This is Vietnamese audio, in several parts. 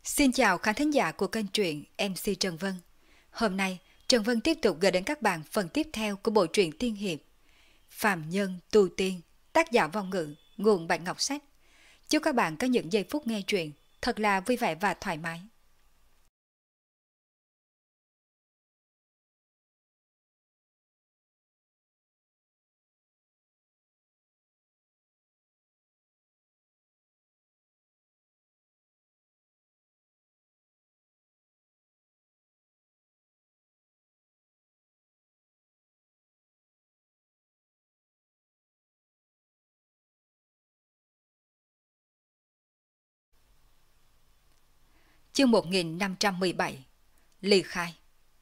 Xin chào khán thính giả của kênh truyện MC Trần Vân. Hôm nay, Trần Vân tiếp tục gửi đến các bạn phần tiếp theo của bộ truyện tiên hiệp Phàm Nhân Tu Tiên, tác giả Vong Ngữ, nguồn Bạch Ngọc Sách. Chúc các bạn có những giây phút nghe truyện thật là vui vẻ và thoải mái. Chương 1517 Ly khai.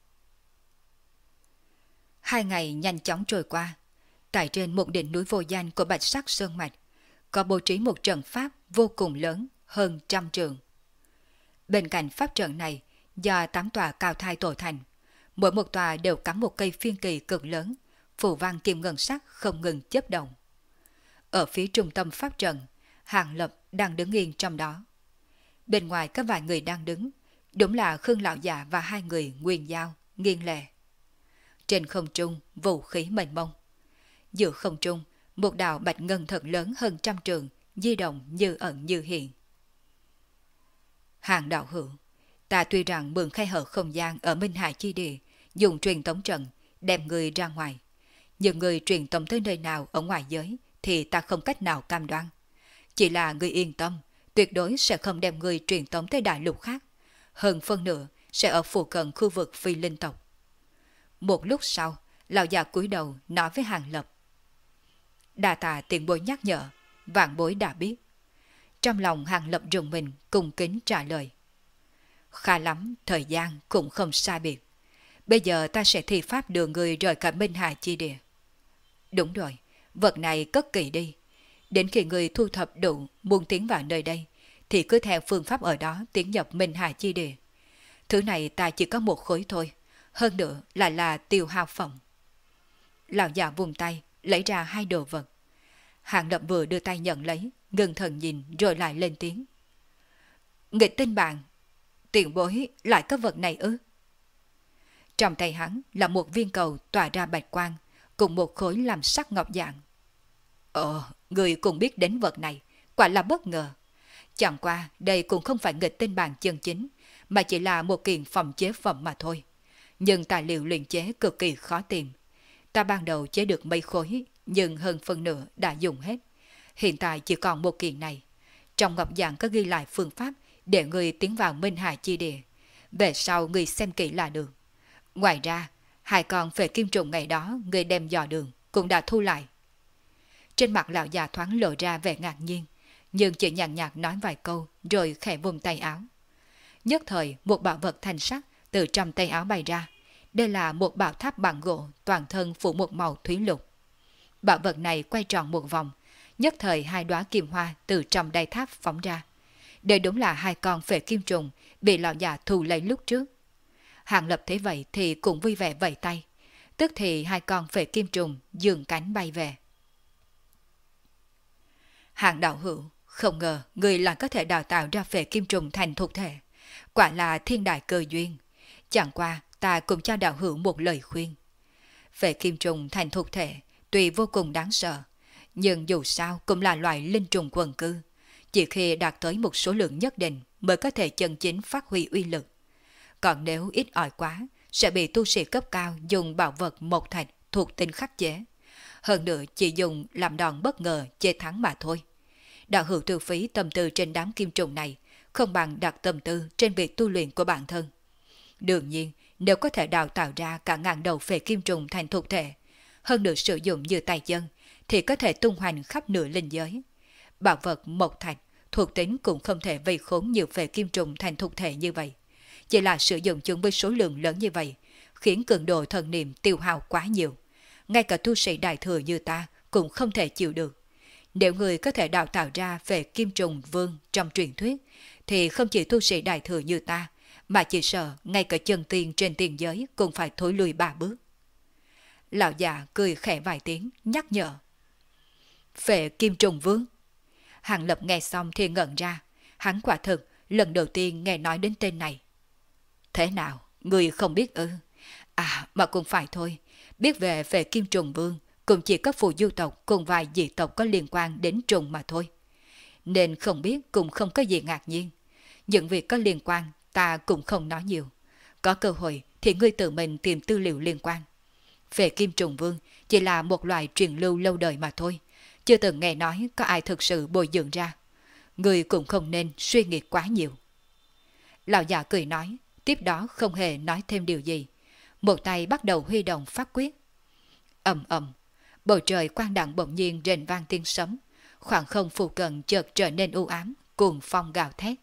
2 ngày nhanh chóng trôi qua. Tại trên một đỉnh núi vô danh của Bạch Sắc Sơn Mạch có bố trí một trận pháp vô cùng lớn, hơn 100 trượng. Bên cạnh pháp trận này, do 8 tòa cao thai tổ thành, mỗi một tòa đều cắm một cây phiên kỳ cực lớn, phù văn kim ngân sắc không ngừng chớp động. Ở phía trung tâm pháp trận, Hàng Lập đang đứng yên trong đó. Bên ngoài có vài người đang đứng, đúng là Khương Lão Già và 2 người Nguyên Giao, Nghiên Lệ. Trên không trung, vũ khí mênh mông. Giữa không trung, một đạo bạch ngân thật lớn hơn 100 trượng, di động như ẩn như hiện. Hàng đạo hữu, ta tuy rằng mượn khe hở không gian ở Minh Hải Chi Địa, dùng truyền tống trận, đem người ra ngoài. Nhưng người truyền tống tới nơi nào ở ngoài giới thì ta không cách nào cam đoan. Chỉ là người yên tâm, tuyệt đối sẽ không đem người truyền tống tới đại lục khác. Hơn phân nửa sẽ ở phụ cận khu vực phi linh tộc. Một lúc sau, lão già cúi đầu nói với Hàng Lập. Đa tạ tiền bối nhắc nhở, vạn bối đã biết. Trong lòng Hàng Lập rùng mình cung kính trả lời. Khá lắm, thời gian cũng không xa biệt. Bây giờ ta sẽ thi pháp đưa người rời cả Minh Hà Chi Địa. Đúng rồi, vật này cất kỹ đi. Đến khi người thu thập đủ muốn tiến vào nơi đây, thì cứ theo phương pháp ở đó tiến nhập Minh Hà Chi Địa. Thứ này ta chỉ có một khối thôi, hơn nữa là tiêu hao phẩm. Lão già vùng tay, lấy ra 2 đồ vật. Hàng Lập vừa đưa tay nhận lấy, ngưng thần nhìn rồi lại lên tiếng. Nghịch tinh bạn, tiền bối lại có vật này ư? Trong tay hắn là một viên cầu tỏa ra bạch quang, cùng một khối làm sắc ngọc dạng. Người cũng biết đến vật này, quả là bất ngờ. Chẳng qua đây cũng không phải nghịch tinh bản chân chính, mà chỉ là một kiện phẩm chế phẩm mà thôi. Nhưng tài liệu luyện chế cực kỳ khó tìm. Ta ban đầu chế được mấy khối, nhưng hơn phân nửa đã dùng hết. Hiện tại chỉ còn một kiện này. Trong ngọc giảng có ghi lại phương pháp để người tiến vào Minh Hải Chi Địa. Về sau người xem kỹ là được. Ngoài ra, 2 con phệ kim trùng ngày đó người đem dò đường cũng đã thu lại. Trên mặt lão già thoáng lộ ra vẻ ngạc nhiên, nhưng chỉ nhàn nhạt nói vài câu rồi khẽ vùng tay áo. Nhất thời một bảo vật thanh sắc từ trong tay áo bay ra. Đây là một bảo tháp bằng gỗ toàn thân phủ một màu thúy lục. Bảo vật này quay tròn một vòng, nhất thời 2 đóa kim hoa từ trong đáy tháp phóng ra. Đây đúng là 2 con phệ kim trùng bị lão già thu lấy lúc trước. Hàng Lập thấy vậy thì cũng vui vẻ vẫy tay. Tức thì 2 con phệ kim trùng dường cánh bay về. Hàng đạo hữu, không ngờ người lại có thể đào tạo ra phệ kim trùng thành thuộc thể. Quả là thiên đại cơ duyên. Chẳng qua ta cũng cho đạo hữu một lời khuyên. Phệ kim trùng thành thuộc thể tuy vô cùng đáng sợ, nhưng dù sao cũng là loại linh trùng quần cư. Chỉ khi đạt tới một số lượng nhất định mới có thể chân chính phát huy uy lực. Còn nếu ít ỏi quá, sẽ bị tu sĩ cấp cao dùng bảo vật mộc thạch thuộc tính khắc chế. Hơn nữa chỉ dùng làm đòn bất ngờ chê thắng mà thôi. Đạo hữu tiêu phí tâm tư trên đám kim trùng này, không bằng đặt tâm tư trên việc tu luyện của bản thân. Đương nhiên, nếu có thể đào tạo ra cả ngàn đầu phệ kim trùng thành thuộc thể, hơn nữa sử dụng như tay chân, thì có thể tung hoành khắp nửa linh giới. Bảo vật mộc thạch, thuộc tính cũng không thể vây khốn nhiều phệ kim trùng thành thuộc thể như vậy. Chỉ là sử dụng chúng với số lượng lớn như vậy, khiến cường độ thần niệm tiêu hao quá nhiều. Ngay cả tu sĩ đại thừa như ta cũng không thể chịu được. Nếu người có thể đào tạo ra về kim trùng vương trong truyền thuyết, thì không chỉ tu sĩ đại thừa như ta, mà chỉ sợ ngay cả chân tiên trên tiền giới cũng phải thối lùi 3 bước. Lão già cười khẽ vài tiếng, nhắc nhở. Phệ kim trùng vương. Hàng Lập nghe xong thì ngẩn ra, hắn quả thực lần đầu tiên nghe nói đến tên này. Thế nào, người không biết ư? À, mà cũng phải thôi, biết về Kim Trùng Vương, cũng chỉ có phù du tộc cùng vài dị tộc có liên quan đến trùng mà thôi. Nên không biết cũng không có gì ngạc nhiên. Những việc có liên quan ta cũng không nói nhiều. Có cơ hội thì ngươi tự mình tìm tư liệu liên quan. Về Kim Trùng Vương chỉ là một loài truyền lưu lâu đời mà thôi, chưa từng nghe nói có ai thực sự bồi dưỡng ra. Ngươi cũng không nên suy nghĩ quá nhiều. Lão già cười nói, tiếp đó không hề nói thêm điều gì. Một tay bắt đầu huy động pháp quyết. Ầm ầm, bầu trời quang đẳng bỗng nhiên rền vang tiếng sấm, khoảng không phụ cận chợt trở nên u ám, cuồng phong gào thét.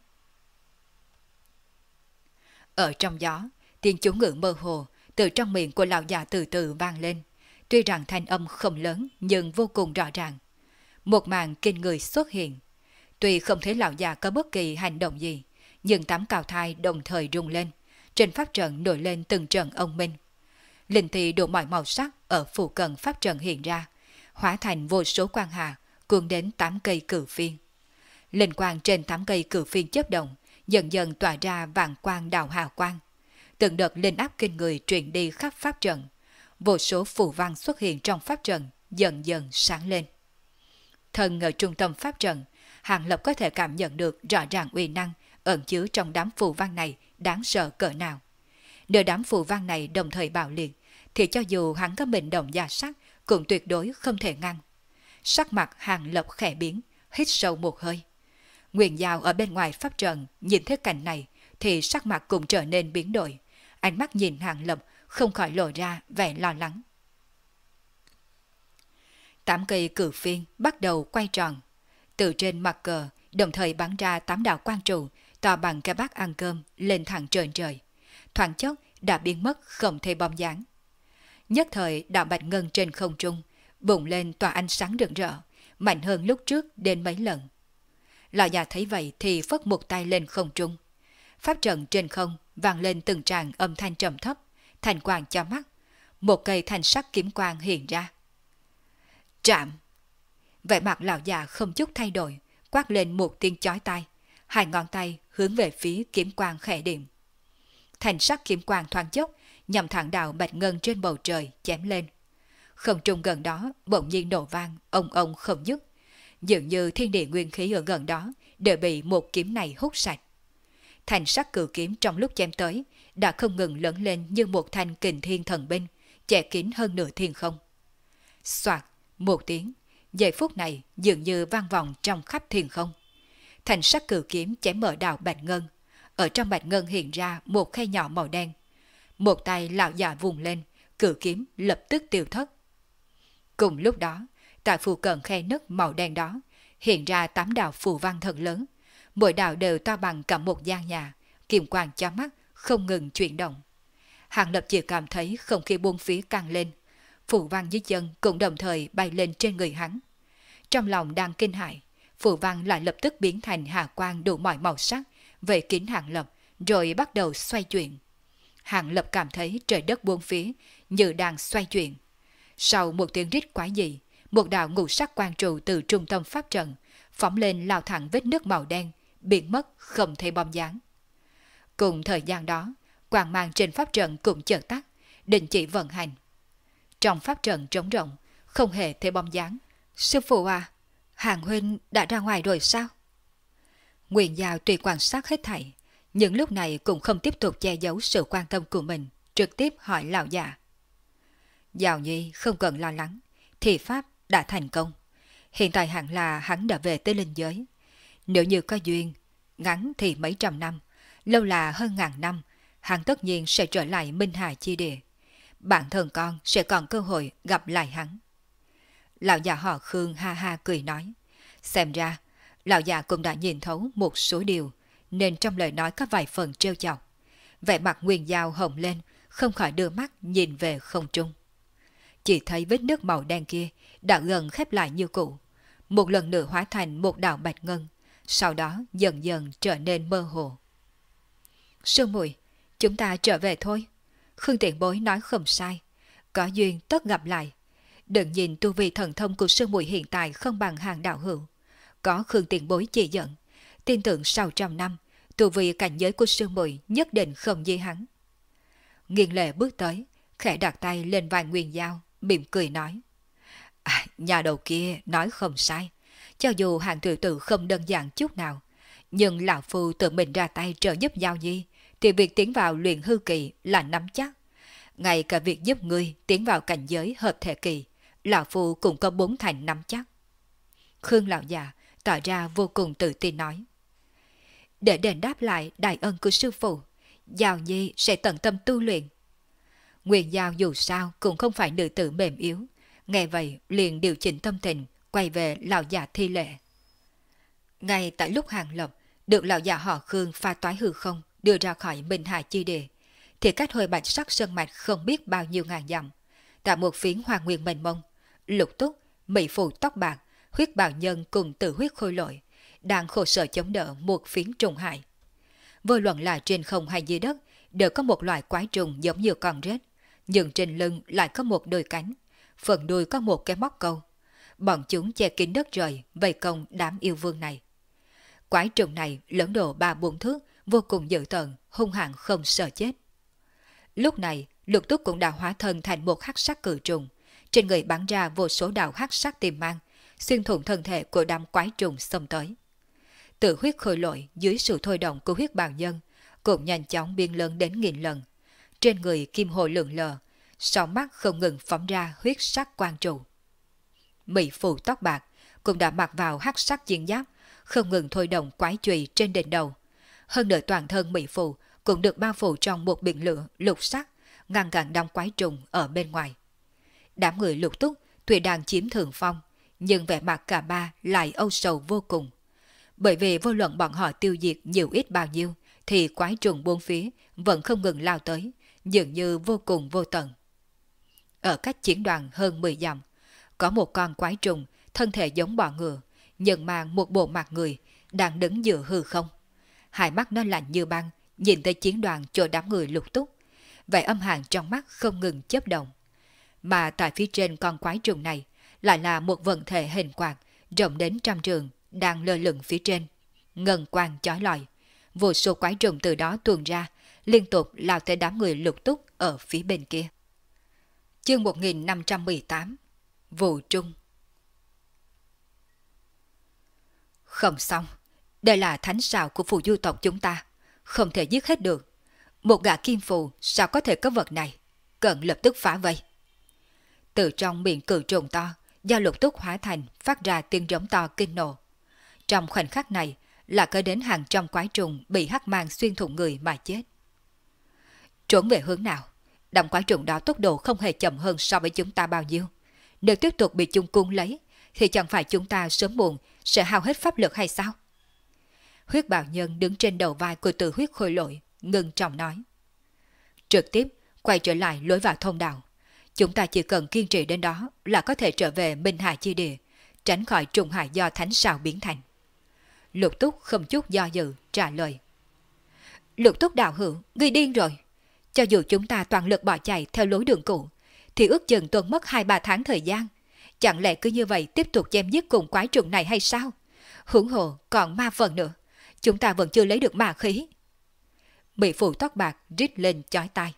Ở trong gió, tiếng chú ngữ mơ hồ từ trong miệng của lão già từ từ vang lên, tuy rằng thanh âm không lớn nhưng vô cùng rõ ràng. Một màn kinh người xuất hiện. Tuy không thấy lão già có bất kỳ hành động gì, nhưng tám cào thai đồng thời rung lên, trên pháp trận nổi lên từng trận ông minh. Linh thị đủ mọi màu sắc ở phụ cận pháp trận hiện ra, hóa thành vô số quang hà, cuốn đến 8 cây cử phiên. Linh quang trên 8 cây cử phiên chớp động, dần dần tỏa ra vàng quang đạo hào quang. Từng đợt linh áp kinh người truyền đi khắp pháp trận, vô số phù văn xuất hiện trong pháp trận, dần dần sáng lên. Thân ở trung tâm pháp trận, Hàng Lập có thể cảm nhận được rõ ràng uy năng ẩn chứa trong đám phù văn này đáng sợ cỡ nào. Nếu đám phù văn này đồng thời bạo liệt, thì cho dù hắn có mệnh động gia sắc cũng tuyệt đối không thể ngăn. Sắc mặt Hàng Lập khẽ biến, hít sâu một hơi. Nguyên Giao ở bên ngoài pháp trận nhìn thấy cảnh này thì sắc mặt cũng trở nên biến đổi, ánh mắt nhìn Hàng Lập không khỏi lộ ra vẻ lo lắng. 8 cây cử phiên bắt đầu quay tròn, từ trên mặt cờ đồng thời bắn ra 8 đạo quang trụ to bằng cái bát ăn cơm lên thẳng trên trời, thoáng chốc đã biến mất không thấy bóng dáng. Nhất thời đạo bạch ngân trên không trung bùng lên tỏa ánh sáng rực rỡ, mạnh hơn lúc trước đến mấy lần. Lão già thấy vậy thì phất một tay lên không trung. Pháp trận trên không vang lên từng tràng âm thanh trầm thấp, thành quang cho mắt. Một cây thanh sắc kiếm quang hiện ra. Trạm! Vẻ mặt lão già không chút thay đổi, quát lên một tiếng chói tai, hai ngón tay hướng về phía kiếm quang khẽ điểm. Thanh sắc kiếm quang thoáng chốc nhằm thẳng đạo bạch ngân trên bầu trời chém lên. Không trung gần đó bỗng nhiên nổ vang, ông ông không dứt, dường như thiên địa nguyên khí ở gần đó đều bị một kiếm này hút sạch. Thanh sắc cự kiếm trong lúc chém tới đã không ngừng lớn lên như một thanh kình thiên thần binh, che kín hơn nửa thiên không. Soạt một tiếng, giây phút này dường như vang vọng trong khắp thiên không. Thanh sắc cự kiếm chém mở đạo bạch ngân, ở trong bạch ngân hiện ra một khe nhỏ màu đen. Một tay lão già vùng lên, cự kiếm lập tức tiêu thất. Cùng lúc đó, tại phụ cận khe nứt màu đen đó hiện ra 8 đạo phù văn thật lớn, mỗi đạo đều to bằng cả một gian nhà, kiềm quang cho mắt không ngừng chuyển động. Hàng Lập chỉ cảm thấy không khí buông phía căng lên, phù văn dưới chân cũng đồng thời bay lên trên người hắn. Trong lòng đang kinh hãi, phù văn lại lập tức biến thành hà quang đủ mọi màu sắc về kín Hàng Lập, rồi bắt đầu xoay chuyển. Hàng Lập cảm thấy trời đất buông phía như đang xoay chuyển. Sau một tiếng rít quái dị, một đạo ngũ sắc quang trụ từ trung tâm pháp trận phóng lên lao thẳng vết nước màu đen, biến mất không thấy bóng dáng. Cùng thời gian đó, quang mang trên pháp trận cũng chợt tắt, đình chỉ vận hành. Trong pháp trận trống rộng, không hề thấy bóng dáng. Sư phụ à, Hàng huynh đã ra ngoài rồi sao? Nguyên Giao tùy quan sát hết thảy, nhưng lúc này cũng không tiếp tục che giấu sự quan tâm của mình, trực tiếp hỏi lão già. Giao Nhi không cần lo lắng, thì pháp đã thành công. Hiện tại hẳn là hắn đã về tới linh giới. Nếu như có duyên, ngắn thì mấy trăm năm, lâu là hơn ngàn năm, hắn tất nhiên sẽ trở lại Minh Hà chi địa. Bản thân con sẽ còn cơ hội gặp lại hắn. Lão già họ Khương ha ha cười nói. Xem ra, lão già cũng đã nhìn thấu một số điều, nên trong lời nói có vài phần trêu chọc. Vẻ mặt Nguyên Giao hồng lên, không khỏi đưa mắt nhìn về không trung. Chỉ thấy vết nước màu đen kia đã gần khép lại như cũ, một lần nữa hóa thành một đạo bạch ngân, sau đó dần dần trở nên mơ hồ. Sư muội, chúng ta trở về thôi. Khương tiền bối nói không sai, có duyên tất gặp lại. Đừng nhìn tu vi thần thông của sư muội hiện tại không bằng hàng đạo hữu, có Khương tiền bối chỉ dẫn, tin tưởng sau trăm năm tu vi cảnh giới của sư muội nhất định không dễ hắn. Nghiên Lệ bước tới, khẽ đặt tay lên vai Nguyên Giao, mỉm cười nói. Nhà đầu kia nói không sai, cho dù hàng tiểu tử không đơn giản chút nào, nhưng lão phu tự mình ra tay trợ giúp Giao Nhi, thì việc tiến vào luyện hư kỳ là nắm chắc. Ngay cả việc giúp ngươi tiến vào cảnh giới hợp thể kỳ, lão phu cũng có 4 thành nắm chắc. Khương lão già tỏ ra vô cùng tự tin nói. Để đền đáp lại đại ân của sư phụ, Giao Nhi sẽ tận tâm tu luyện. Nguyên Giao dù sao cũng không phải nữ tử mềm yếu, nghe vậy liền điều chỉnh tâm tình, quay về lão già thi lễ. Ngay tại lúc Hàng Lập được lão già họ Khương pha toái hư không đưa ra khỏi Minh Hà chi địa, thì cách hơi bạch sắc sơn mạch không biết bao nhiêu ngàn dặm, tại một phiến hoa nguyên mênh mông, Lục Túc, mỹ phụ tóc bạc, huyết bào nhân cùng tử huyết khôi lội đang khổ sở chống đỡ một phiến trùng hại. Vô luận là trên không hay dưới đất đều có một loại quái trùng giống như con rết, nhưng trên lưng lại có một đôi cánh, phần đuôi có một cái móc câu. Bọn chúng che kín đất trời vây công đám yêu vương này. Quái trùng này lớn độ 3-4 thước, vô cùng dữ tợn, hung hãn không sợ chết. Lúc này, Lục Túc cũng đã hóa thân thành một hắc sắc cự trùng, trên người bắn ra vô số đạo hắc sắc tiềm mang, xuyên thủng thân thể của đám quái trùng xông tới. Tự huyết khôi lội dưới sự thôi động của huyết bào nhân cũng nhanh chóng biến lớn đến 1000 lần. Trên người kim hồ lượn lờ, sau mắt không ngừng phóng ra huyết sắc quang trụ. Mỹ phụ tóc bạc cũng đã mặc vào hắc sắc chiến giáp, không ngừng thôi động quái chùy trên đỉnh đầu. Hơn nữa toàn thân Mỹ phụ cũng được bao phủ trong một biển lửa lục sắc, ngăn cản đám quái trùng ở bên ngoài. Đám người Lục Túc tuy đang chiếm thượng phong, nhưng vẻ mặt cả ba lại âu sầu vô cùng. Bởi vì vô luận bọn họ tiêu diệt nhiều ít bao nhiêu, thì quái trùng bốn phía vẫn không ngừng lao tới, dường như vô cùng vô tận. Ở cách chiến đoàn hơn 10 dặm, có một con quái trùng, thân thể giống bọ ngựa, nhưng mang một bộ mặt người, đang đứng giữa hư không. Hai mắt nó lạnh như băng, nhìn tới chiến đoàn chỗ đám người Lục Túc. Vẻ âm hàn trong mắt không ngừng chớp động. Mà tại phía trên con quái trùng này, lại là một vận thể hình quạt, rộng đến 100 trượng, đang lơ lửng phía trên. Ngân quang chói lọi. Vô số quái trùng từ đó tuôn ra, liên tục lao tới đám người Lục Túc ở phía bên kia. Chương 1518 Vụ Trung. Không xong, đây là thánh sào của phù du tộc chúng ta, không thể giết hết được. Một gã kim phù sao có thể có vật này, cần lập tức phá vây. Từ trong miệng cự trùng to, do Lục Túc hóa thành phát ra tiếng rống to kinh nộ. Trong khoảnh khắc này là có đến hàng trăm quái trùng bị hắc mang xuyên thủng người mà chết. Trốn về hướng nào? Đám quái trùng đó tốc độ không hề chậm hơn so với chúng ta bao nhiêu. Nếu tiếp tục bị chúng cuốn lấy, thì chẳng phải chúng ta sớm muộn sẽ hao hết pháp lực hay sao? Huyết bào nhân đứng trên đầu vai của Từ Huyết khôi lội, ngưng trọng nói. Trực tiếp quay trở lại lối vào thông đạo. Chúng ta chỉ cần kiên trì đến đó là có thể trở về Minh Hà chi địa, tránh khỏi trùng hại do thánh sào biến thành. Lục Túc không chút do dự trả lời. Lục Túc đạo hữu, ngươi điên rồi. Cho dù chúng ta toàn lực bỏ chạy theo lối đường cũ, thì ước chừng tuần mất 2-3 tháng thời gian. Chẳng lẽ cứ như vậy tiếp tục chém giết cùng quái trùng này hay sao? Huống hồ còn ma phần nữa, chúng ta vẫn chưa lấy được ma khí. Mỹ phụ tóc bạc rít lên chói tai.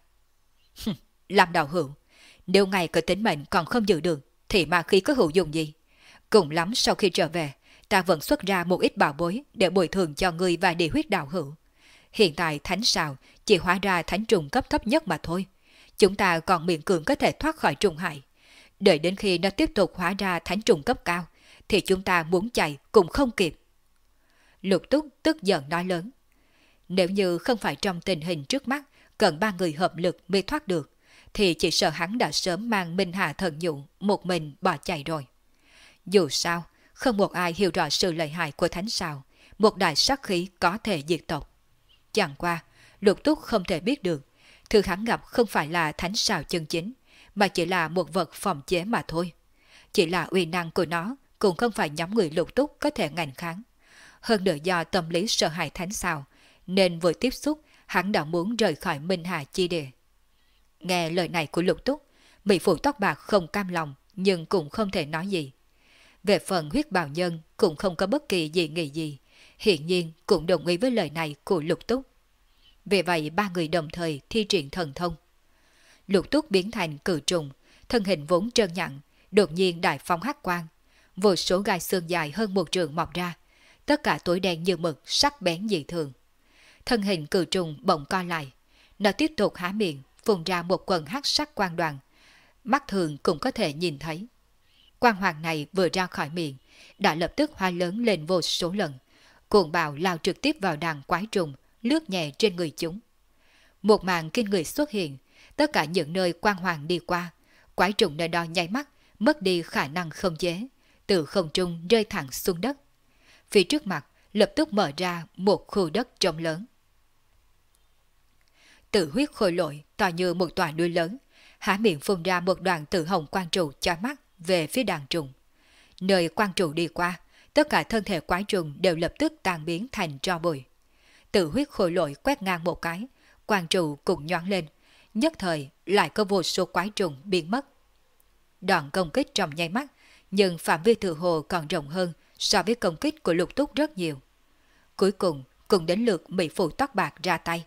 Làm đạo hữu, nếu ngày cơ tính mệnh còn không giữ được, thì ma khí có hữu dụng gì? Cùng lắm sau khi trở về, ta vẫn xuất ra một ít bảo bối để bồi thường cho ngươi và địa huyết đạo hữu. Hiện tại thánh sào chỉ hóa ra thánh trùng cấp thấp nhất mà thôi. Chúng ta còn miễn cưỡng có thể thoát khỏi trùng hại. Đợi đến khi nó tiếp tục hóa ra thánh trùng cấp cao, thì chúng ta muốn chạy cũng không kịp. Lục Túc tức giận nói lớn. Nếu như không phải trong tình hình trước mắt cần 3 người hợp lực mới thoát được, thì chỉ sợ hắn đã sớm mang Minh Hà thần dụ một mình bỏ chạy rồi. Dù sao, không một ai hiểu rõ sự lợi hại của thánh sào, một đại sát khí có thể diệt tộc. Chẳng qua, Lục Túc không thể biết được, thứ hắn gặp không phải là thánh sào chân chính, mà chỉ là một vật phòng chế mà thôi. Chỉ là uy năng của nó cũng không phải nhóm người Lục Túc có thể ngành kháng. Hơn nữa do tâm lý sợ hãi thánh sào, nên vừa tiếp xúc hắn đã muốn rời khỏi Minh Hà chi địa. Nghe lời này của Lục Túc, mỹ phụ tóc bạc không cam lòng nhưng cũng không thể nói gì. Về phần huyết bào nhân cũng không có bất kỳ dị nghị gì, hiển nhiên cũng đồng ý với lời này của Lục Túc. Vì vậy ba người đồng thời thi triển thần thông. Lục Túc biến thành cự trùng, thân hình vốn trơn nhẵn, đột nhiên đại phóng hắc quang. Vô số gai xương dài hơn một trượng mọc ra, tất cả tối đen như mực, sắc bén dị thường. Thân hình cự trùng bỗng co lại, nó tiếp tục há miệng, phun ra một quần hắc sắc quang đoàn, mắt thường cũng có thể nhìn thấy. Quang hoàng này vừa ra khỏi miệng, đã lập tức hoa lớn lên vô số lần, cuồng bạo lao trực tiếp vào đàn quái trùng, lướt nhẹ trên người chúng. Một màn kinh người xuất hiện, tất cả những nơi quang hoàng đi qua, quái trùng nơi đó nháy mắt, mất đi khả năng không chế, từ không trung rơi thẳng xuống đất. Phía trước mặt lập tức mở ra một khu đất trống lớn. Tử huyết khôi lội to như một tòa núi lớn, há miệng phun ra một đoàn tử hồng quang trụ chói mắt về phía đàn trùng. Nơi quang trụ đi qua, tất cả thân thể quái trùng đều lập tức tan biến thành tro bụi. Tử huyết khôi lội quét ngang một cái, quang trụ cũng nhoáng lên, nhất thời lại có vô số quái trùng biến mất. Đoạn công kích trong nháy mắt, nhưng phạm vi tự hồ còn rộng hơn so với công kích của Lục Túc rất nhiều. Cuối cùng cũng đến lượt mỹ phụ tóc bạc ra tay.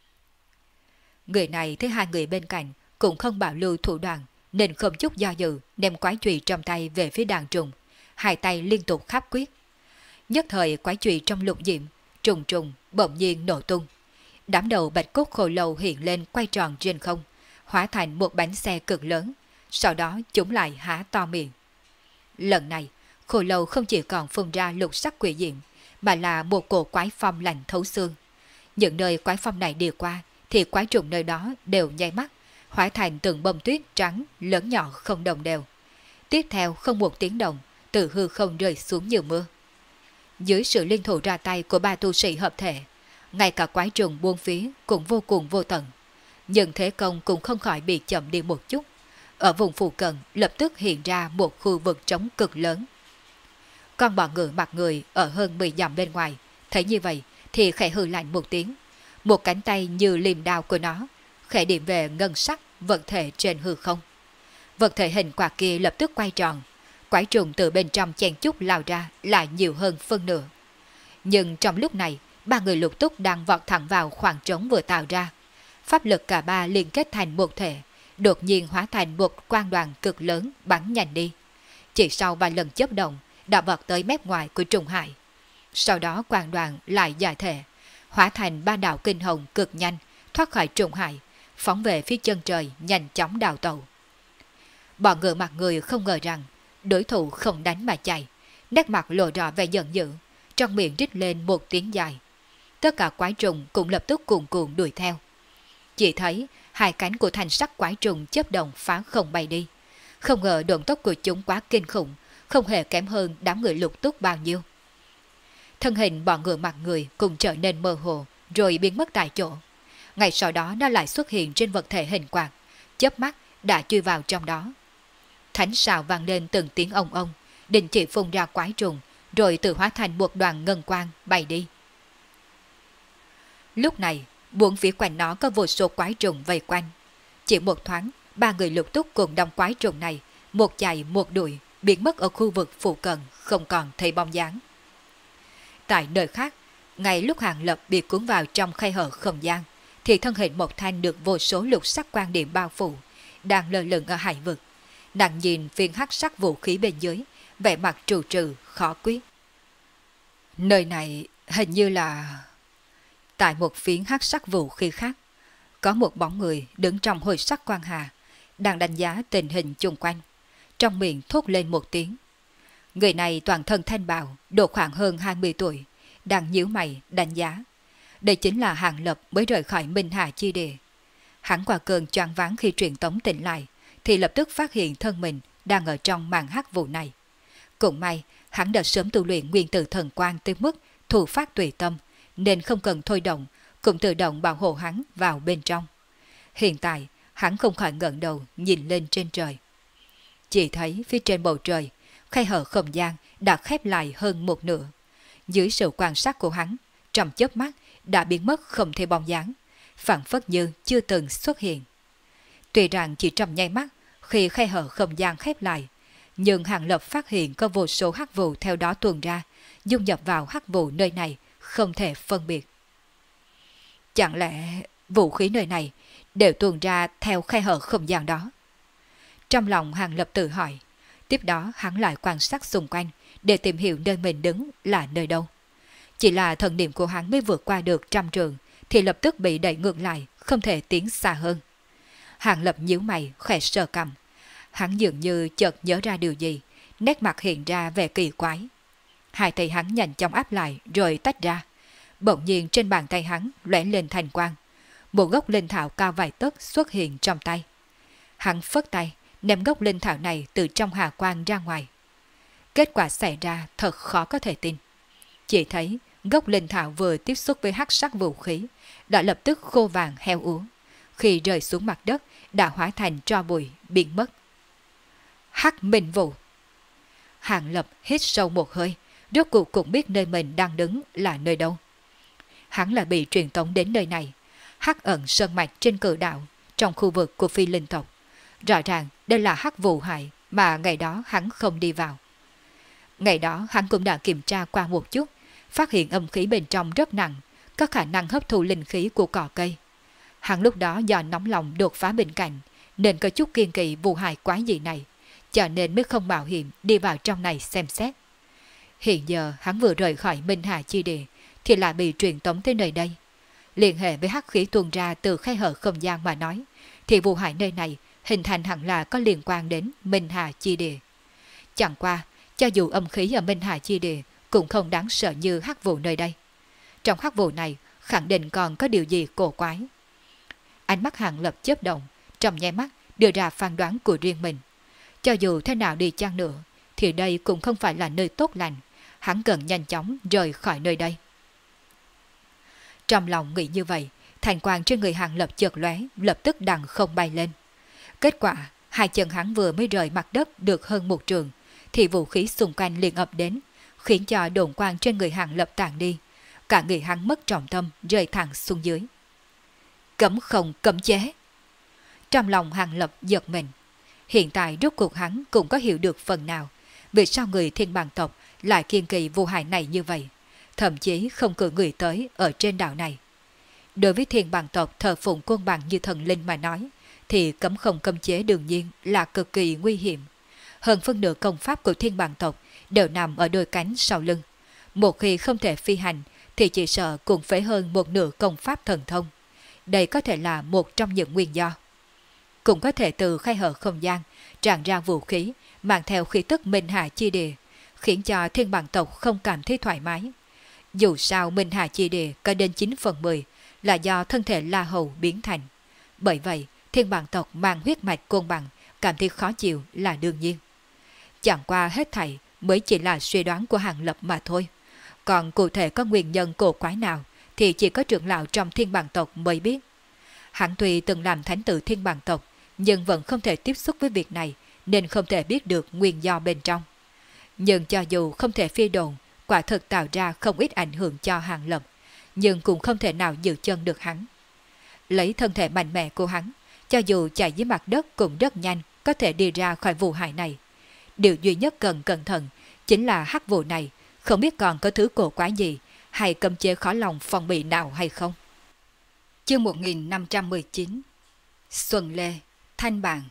Người này thấy hai người bên cạnh cũng không bảo lưu thủ đoạn, nên không chút do dự đem quái chùy trong tay về phía đàn trùng, hai tay liên tục khắp quyết. Nhất thời quái chùy trong lục diệm, trùng trùng bỗng nhiên nổ tung. Đám đầu bạch cốt khô lâu hiện lên quay tròn trên không, hóa thành một bánh xe cực lớn, sau đó chúng lại há to miệng. Lần này, khô lâu không chỉ còn phun ra lục sắc quỷ diệm, mà là một cổ quái phong lạnh thấu xương. Những nơi quái phong này đi qua, thì quái trùng nơi đó đều nháy mắt, hóa thành từng bông tuyết trắng lớn nhỏ không đồng đều. Tiếp theo không một tiếng động, từ hư không rơi xuống như mưa. Dưới sự liên thủ ra tay của ba tu sĩ hợp thể, ngay cả quái trùng buôn phía cũng vô cùng vô tận. Nhưng thế công cũng không khỏi bị chậm đi một chút. Ở vùng phụ cận lập tức hiện ra một khu vực trống cực lớn. Con bọ ngựa mặt người ở hơn 10 dặm bên ngoài, thấy như vậy thì khẽ hừ lạnh một tiếng. Một cánh tay như liềm đao của nó, khẽ điểm về ngân sắc vật thể trên hư không. Vật thể hình quạt kia lập tức quay tròn, quái trùng từ bên trong chen chúc lao ra lại nhiều hơn phân nửa. Nhưng trong lúc này, ba người Lục Túc đang vọt thẳng vào khoảng trống vừa tạo ra. Pháp lực cả ba liên kết thành một thể, đột nhiên hóa thành một quang đoàn cực lớn bắn nhanh đi. Chỉ sau vài lần chớp động, đã vọt tới mép ngoài của trùng hải. Sau đó quang đoàn lại giải thể, hóa thành ba đạo kinh hồng cực nhanh, thoát khỏi trùng hải, phóng về phía chân trời nhanh chóng đào tẩu. Bọn ngựa mặt người không ngờ rằng đối thủ không đánh mà chạy, nét mặt lộ rõ vẻ giận dữ, trong miệng rít lên một tiếng dài. Tất cả quái trùng cũng lập tức cuồn cuộn đuổi theo. Chỉ thấy hai cánh của thanh sắc quái trùng chớp động phá không bay đi. Không ngờ động tốc của chúng quá kinh khủng, không hề kém hơn đám người Lục Túc bao nhiêu. Thân hình bọn ngựa mặt người cũng trở nên mơ hồ, rồi biến mất tại chỗ. Ngay sau đó nó lại xuất hiện trên vật thể hình quạt, chớp mắt đã chui vào trong đó. Thánh sào vang lên từng tiếng ông ông, đình chỉ phun ra quái trùng, rồi tự hóa thành một đoàn ngân quang bay đi. Lúc này, bốn phía quanh nó có vô số quái trùng vây quanh. Chỉ một thoáng, ba người Lục Túc cùng đông quái trùng này, một chạy một đuổi, biến mất ở khu vực phụ cận, không còn thấy bóng dáng. Tại nơi khác, ngay lúc Hàng Lập bị cuốn vào trong khe hở không gian, thì thân hình một thanh được vô số lục sắc quan điểm bao phủ, đang lơ lửng ở hải vực. Nàng nhìn viên hắc sắc vũ khí bên dưới, vẻ mặt trù trừ, khó quyết. Nơi này hình như là... Tại một phiến hắc sắc vũ khí khác, có một bóng người đứng trong hồi sắc quan hà, đang đánh giá tình hình chung quanh. Trong miệng thốt lên một tiếng. Người này toàn thân thanh bào, độ khoảng hơn 20 tuổi, đang nhíu mày đánh giá. Đây chính là Hàng Lập mới rời khỏi Minh Hà chi địa. Hắn qua cơn choáng váng khi truyền tống tỉnh lại, thì lập tức phát hiện thân mình đang ở trong màn hắc vụ này. Cũng may, hắn đã sớm tu luyện nguyên tử thần quang tới mức thủ phát tùy tâm, nên không cần thôi động, cũng tự động bảo hộ hắn vào bên trong. Hiện tại, hắn không khỏi ngẩng đầu nhìn lên trên trời. Chỉ thấy phía trên bầu trời, khe hở không gian đã khép lại hơn một nửa. Dưới sự quan sát của hắn, trong chớp mắt đã biến mất không thấy bóng dáng, phảng phất như chưa từng xuất hiện. Tuy rằng chỉ trong nháy mắt, khi khe hở không gian khép lại, nhưng Hàng Lập phát hiện có vô số hắc vụ theo đó tuôn ra, dung nhập vào hắc vụ nơi này, không thể phân biệt. Chẳng lẽ vũ khí nơi này đều tuôn ra theo khe hở không gian đó? Trong lòng Hàng Lập tự hỏi, tiếp đó hắn lại quan sát xung quanh để tìm hiểu nơi mình đứng là nơi đâu. Chỉ là thần niệm của hắn mới vượt qua được 100 trường thì lập tức bị đẩy ngược lại, không thể tiến xa hơn. Hàng Lập nhíu mày, khẽ sờ cằm. Hắn dường như chợt nhớ ra điều gì, nét mặt hiện ra vẻ kỳ quái. Hai tay hắn nhanh chóng áp lại rồi tách ra. Bỗng nhiên trên bàn tay hắn lóe lên thành quang. Một gốc linh thảo cao vài tấc xuất hiện trong tay. Hắn phất tay, ném gốc linh thảo này từ trong hà quang ra ngoài. Kết quả xảy ra thật khó có thể tin. Chỉ thấy gốc linh thảo vừa tiếp xúc với hắc sắc vũ khí đã lập tức khô vàng heo úa. Khi rơi xuống mặt đất đã hóa thành tro bụi biến mất. Hắc minh vụ. Hàng Lập hít sâu một hơi, rốt cuộc cũng biết nơi mình đang đứng là nơi đâu. Hắn là bị truyền tống đến nơi này, hắc ẩn sơn mạch trên cự đạo, trong khu vực của phi linh tộc. Rõ ràng đây là hắc vụ hại mà ngày đó hắn không đi vào. Ngày đó hắn cũng đã kiểm tra qua một chút, phát hiện âm khí bên trong rất nặng, có khả năng hấp thụ linh khí của cỏ cây. Hắn lúc đó do nóng lòng đột phá bên cạnh, nên có chút kiên kỵ vụ hại quái gì này, cho nên mới không mạo hiểm đi vào trong này xem xét. Hiện giờ hắn vừa rời khỏi Minh Hà Chi Địa thì lại bị truyền tống tới nơi đây. Liên hệ với hắc khí tuôn ra từ khe hở không gian mà nói, thì vụ hại nơi này hình thành hẳn là có liên quan đến Minh Hà Chi Địa. Chẳng qua, cho dù âm khí ở Minh Hà Chi Địa cũng không đáng sợ như hắc vụ nơi đây. Trong hắc vụ này khẳng định còn có điều gì cổ quái. Ánh mắt Hàng Lập chớp động, trong nháy mắt đưa ra phán đoán của riêng mình. Cho dù thế nào đi chăng nữa, thì đây cũng không phải là nơi tốt lành, hắn cần nhanh chóng rời khỏi nơi đây. Trong lòng nghĩ như vậy, thành quang trên người Hàng Lập chợt lóe, lập tức đằng không bay lên. Kết quả, hai chân hắn vừa mới rời mặt đất được hơn một trường, thì vũ khí xung quanh liền ập đến, khiến cho đồn quang trên người Hàng Lập tàn đi. Cả người hắn mất trọng tâm, rơi thẳng xuống dưới. Cấm không cấm chế. Trong lòng Hàng Lập giật mình. Hiện tại rốt cuộc hắn cũng có hiểu được phần nào vì sao người thiên bàng tộc lại kiên kỳ vô hại này như vậy, thậm chí không cử người tới ở trên đảo này. Đối với thiên bàng tộc thờ phụng côn bằng như thần linh mà nói, thì cấm không cấm chế đương nhiên là cực kỳ nguy hiểm. Hơn phân nửa công pháp của thiên bàng tộc đều nằm ở đôi cánh sau lưng. Một khi không thể phi hành thì chỉ sợ cũng phải hơn một nửa công pháp thần thông. Đây có thể là một trong những nguyên do. Cũng có thể từ khe hở không gian tràn ra vũ khí mang theo khí tức Minh Hà Chi Địa, khiến cho thiên bàng tộc không cảm thấy thoải mái. Dù sao Minh Hà Chi Địa có đến 9/10 là do thân thể La Hầu biến thành. Bởi vậy thiên bàng tộc mang huyết mạch côn bằng cảm thấy khó chịu là đương nhiên. Chẳng qua hết thảy mới chỉ là suy đoán của Hàng Lập mà thôi. Còn cụ thể có nguyên nhân cổ quái nào thì chỉ có trưởng lão trong thiên bàng tộc mới biết. Hắn tuy từng làm thánh tử thiên bàng tộc, nhưng vẫn không thể tiếp xúc với việc này, nên không thể biết được nguyên do bên trong. Nhưng cho dù không thể phi đồn, quả thực tạo ra không ít ảnh hưởng cho Hàng Lập, nhưng cũng không thể nào giữ chân được hắn. Lấy thân thể mạnh mẽ của hắn, cho dù chạy dưới mặt đất cũng rất nhanh, có thể đi ra khỏi vụ hại này. Điều duy nhất cần cẩn thận chính là hắc vụ này, không biết còn có thứ cổ quái gì hay cấm chế khó lòng phòng bị nào hay không. Chương 1519 Xuân Lê, Thanh Bàn.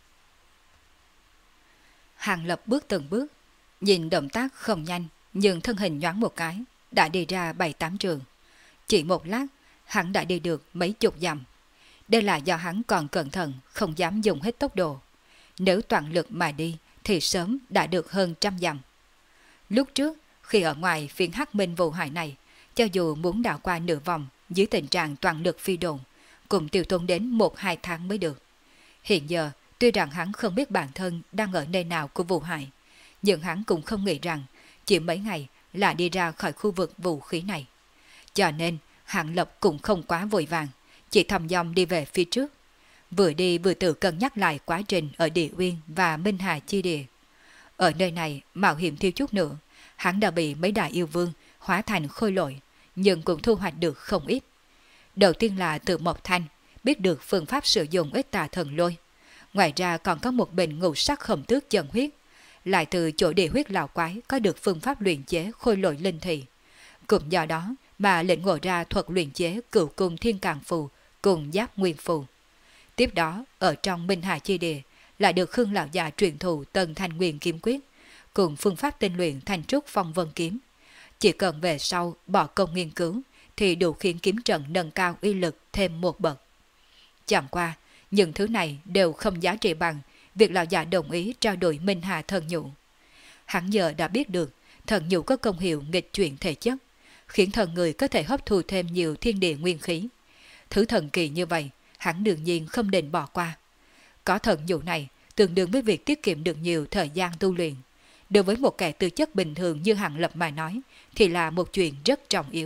Hàng Lập bước từng bước, nhìn động tác không nhanh, nhưng thân hình nhoáng một cái, đã đi ra 7-8 trường. Chỉ một lát, hắn đã đi được mấy chục dặm. Đây là do hắn còn cẩn thận, không dám dùng hết tốc độ. Nếu toàn lực mà đi, thì sớm đã được hơn 100 dặm. Lúc trước, khi ở ngoài phiên hắc minh vụ hại này, cho dù muốn đảo qua nửa vòng dưới tình trạng toàn lực phi đồn, cũng tiêu tốn đến 1-2 tháng mới được. Hiện giờ, tuy rằng hắn không biết bản thân đang ở nơi nào của vụ hại, nhưng hắn cũng không nghĩ rằng chỉ mấy ngày là đi ra khỏi khu vực vũ khí này. Cho nên, Hàng Lập cũng không quá vội vàng, chỉ thầm dòng đi về phía trước. Vừa đi vừa tự cân nhắc lại quá trình ở Địa Uyên và Minh Hà Chi Địa. Ở nơi này, mạo hiểm thiếu chút nữa, hắn đã bị mấy đại yêu vương hóa thành khôi lỗi, nhưng cũng thu hoạch được không ít. Đầu tiên là từ Mộc Thanh, biết được phương pháp sử dụng ít tà thần lôi. Ngoài ra còn có một bình ngũ sắc khổng tước chân huyết, lại từ chỗ địa huyết lão quái có được phương pháp luyện chế khôi lỗi linh thị. Cũng do đó mà lĩnh ngộ ra thuật luyện chế cửu cung thiên càng phù cùng giáp nguyên phù. Tiếp đó, ở trong Minh Hà Chi Địa, lại được Khương lão già truyền thụ Tần Thanh Nguyên kiếm quyết, cùng phương pháp tinh luyện Thanh Trúc Phong Vân kiếm. Chỉ cần về sau bỏ công nghiên cứu, thì đủ khiến kiếm trận nâng cao uy lực thêm một bậc. Chẳng qua, những thứ này đều không giá trị bằng việc lão già đồng ý trao đổi Minh Hà thần nhũ. Hắn giờ đã biết được thần nhũ có công hiệu nghịch chuyển thể chất, khiến thần người có thể hấp thu thêm nhiều thiên địa nguyên khí. Thứ thần kỳ như vậy, hắn đương nhiên không định bỏ qua. Có thần nhũ này, tương đương với việc tiết kiệm được nhiều thời gian tu luyện. Đối với một kẻ tư chất bình thường như Hàng Lập mà nói, thì là một chuyện rất trọng yếu.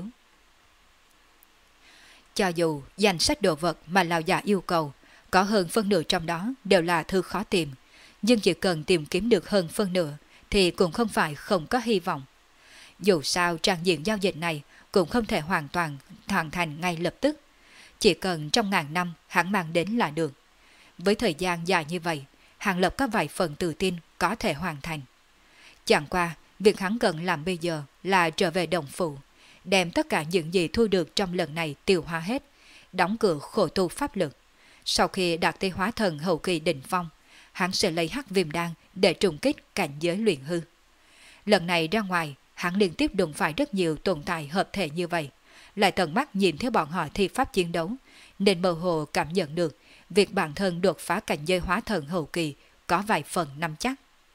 Cho dù danh sách đồ vật mà lão già yêu cầu, có hơn phân nửa trong đó đều là thư khó tìm, nhưng chỉ cần tìm kiếm được hơn phân nửa, thì cũng không phải không có hy vọng. Dù sao trang diện giao dịch này cũng không thể hoàn toàn hoàn thành ngay lập tức. Chỉ cần trong ngàn năm hắn mang đến là được. Với thời gian dài như vậy, Hàng Lập có vài phần tự tin có thể hoàn thành. Chẳng qua, việc hắn cần làm bây giờ là trở về đồng phụ, đem tất cả những gì thu được trong lần này tiêu hóa hết, đóng cửa khổ tu pháp lực. Sau khi đạt tới hóa thần hậu kỳ đỉnh phong, hắn sẽ lấy hắc viêm đan để trùng kích cảnh giới luyện hư. Lần này ra ngoài, hắn liên tiếp đụng phải rất nhiều tồn tại hợp thể như vậy, lại tận mắt nhìn thấy bọn họ thi pháp chiến đấu, nên mơ hồ cảm nhận được việc bản thân đột phá cảnh giới hóa thần hậu kỳ có vài phần nắm chắc.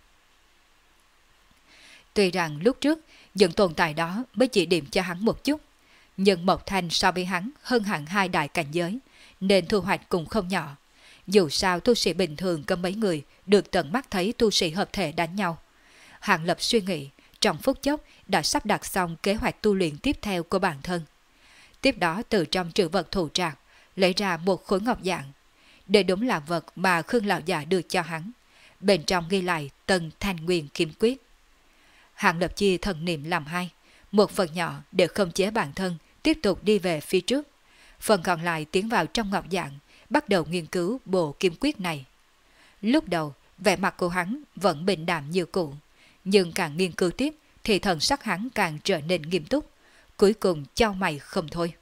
Tuy rằng lúc trước những tồn tại đó mới chỉ điểm cho hắn một chút, nhưng Mộc Thanh so với hắn hơn hẳn 2 đại cảnh giới, nên thu hoạch cũng không nhỏ. Dù sao tu sĩ bình thường có mấy người được tận mắt thấy tu sĩ hợp thể đánh nhau. Hàng Lập suy nghĩ, trong phút chốc đã sắp đặt xong kế hoạch tu luyện tiếp theo của bản thân. Tiếp đó từ trong trữ vật thủ trạc lấy ra một khối ngọc dạng. Đây đúng là vật mà Khương lão già đưa cho hắn. Bên trong ghi lại Tần Thanh Nguyên kiếm quyết. Hàng Lập chia thần niệm làm hai, một phần nhỏ để khống chế bản thân tiếp tục đi về phía trước, phần còn lại tiến vào trong ngọc dạng, bắt đầu nghiên cứu bộ kiếm quyết này. Lúc đầu, vẻ mặt của hắn vẫn bình đạm như cũ, nhưng càng nghiên cứu tiếp thì thần sắc hắn càng trở nên nghiêm túc, cuối cùng chau mày không thôi.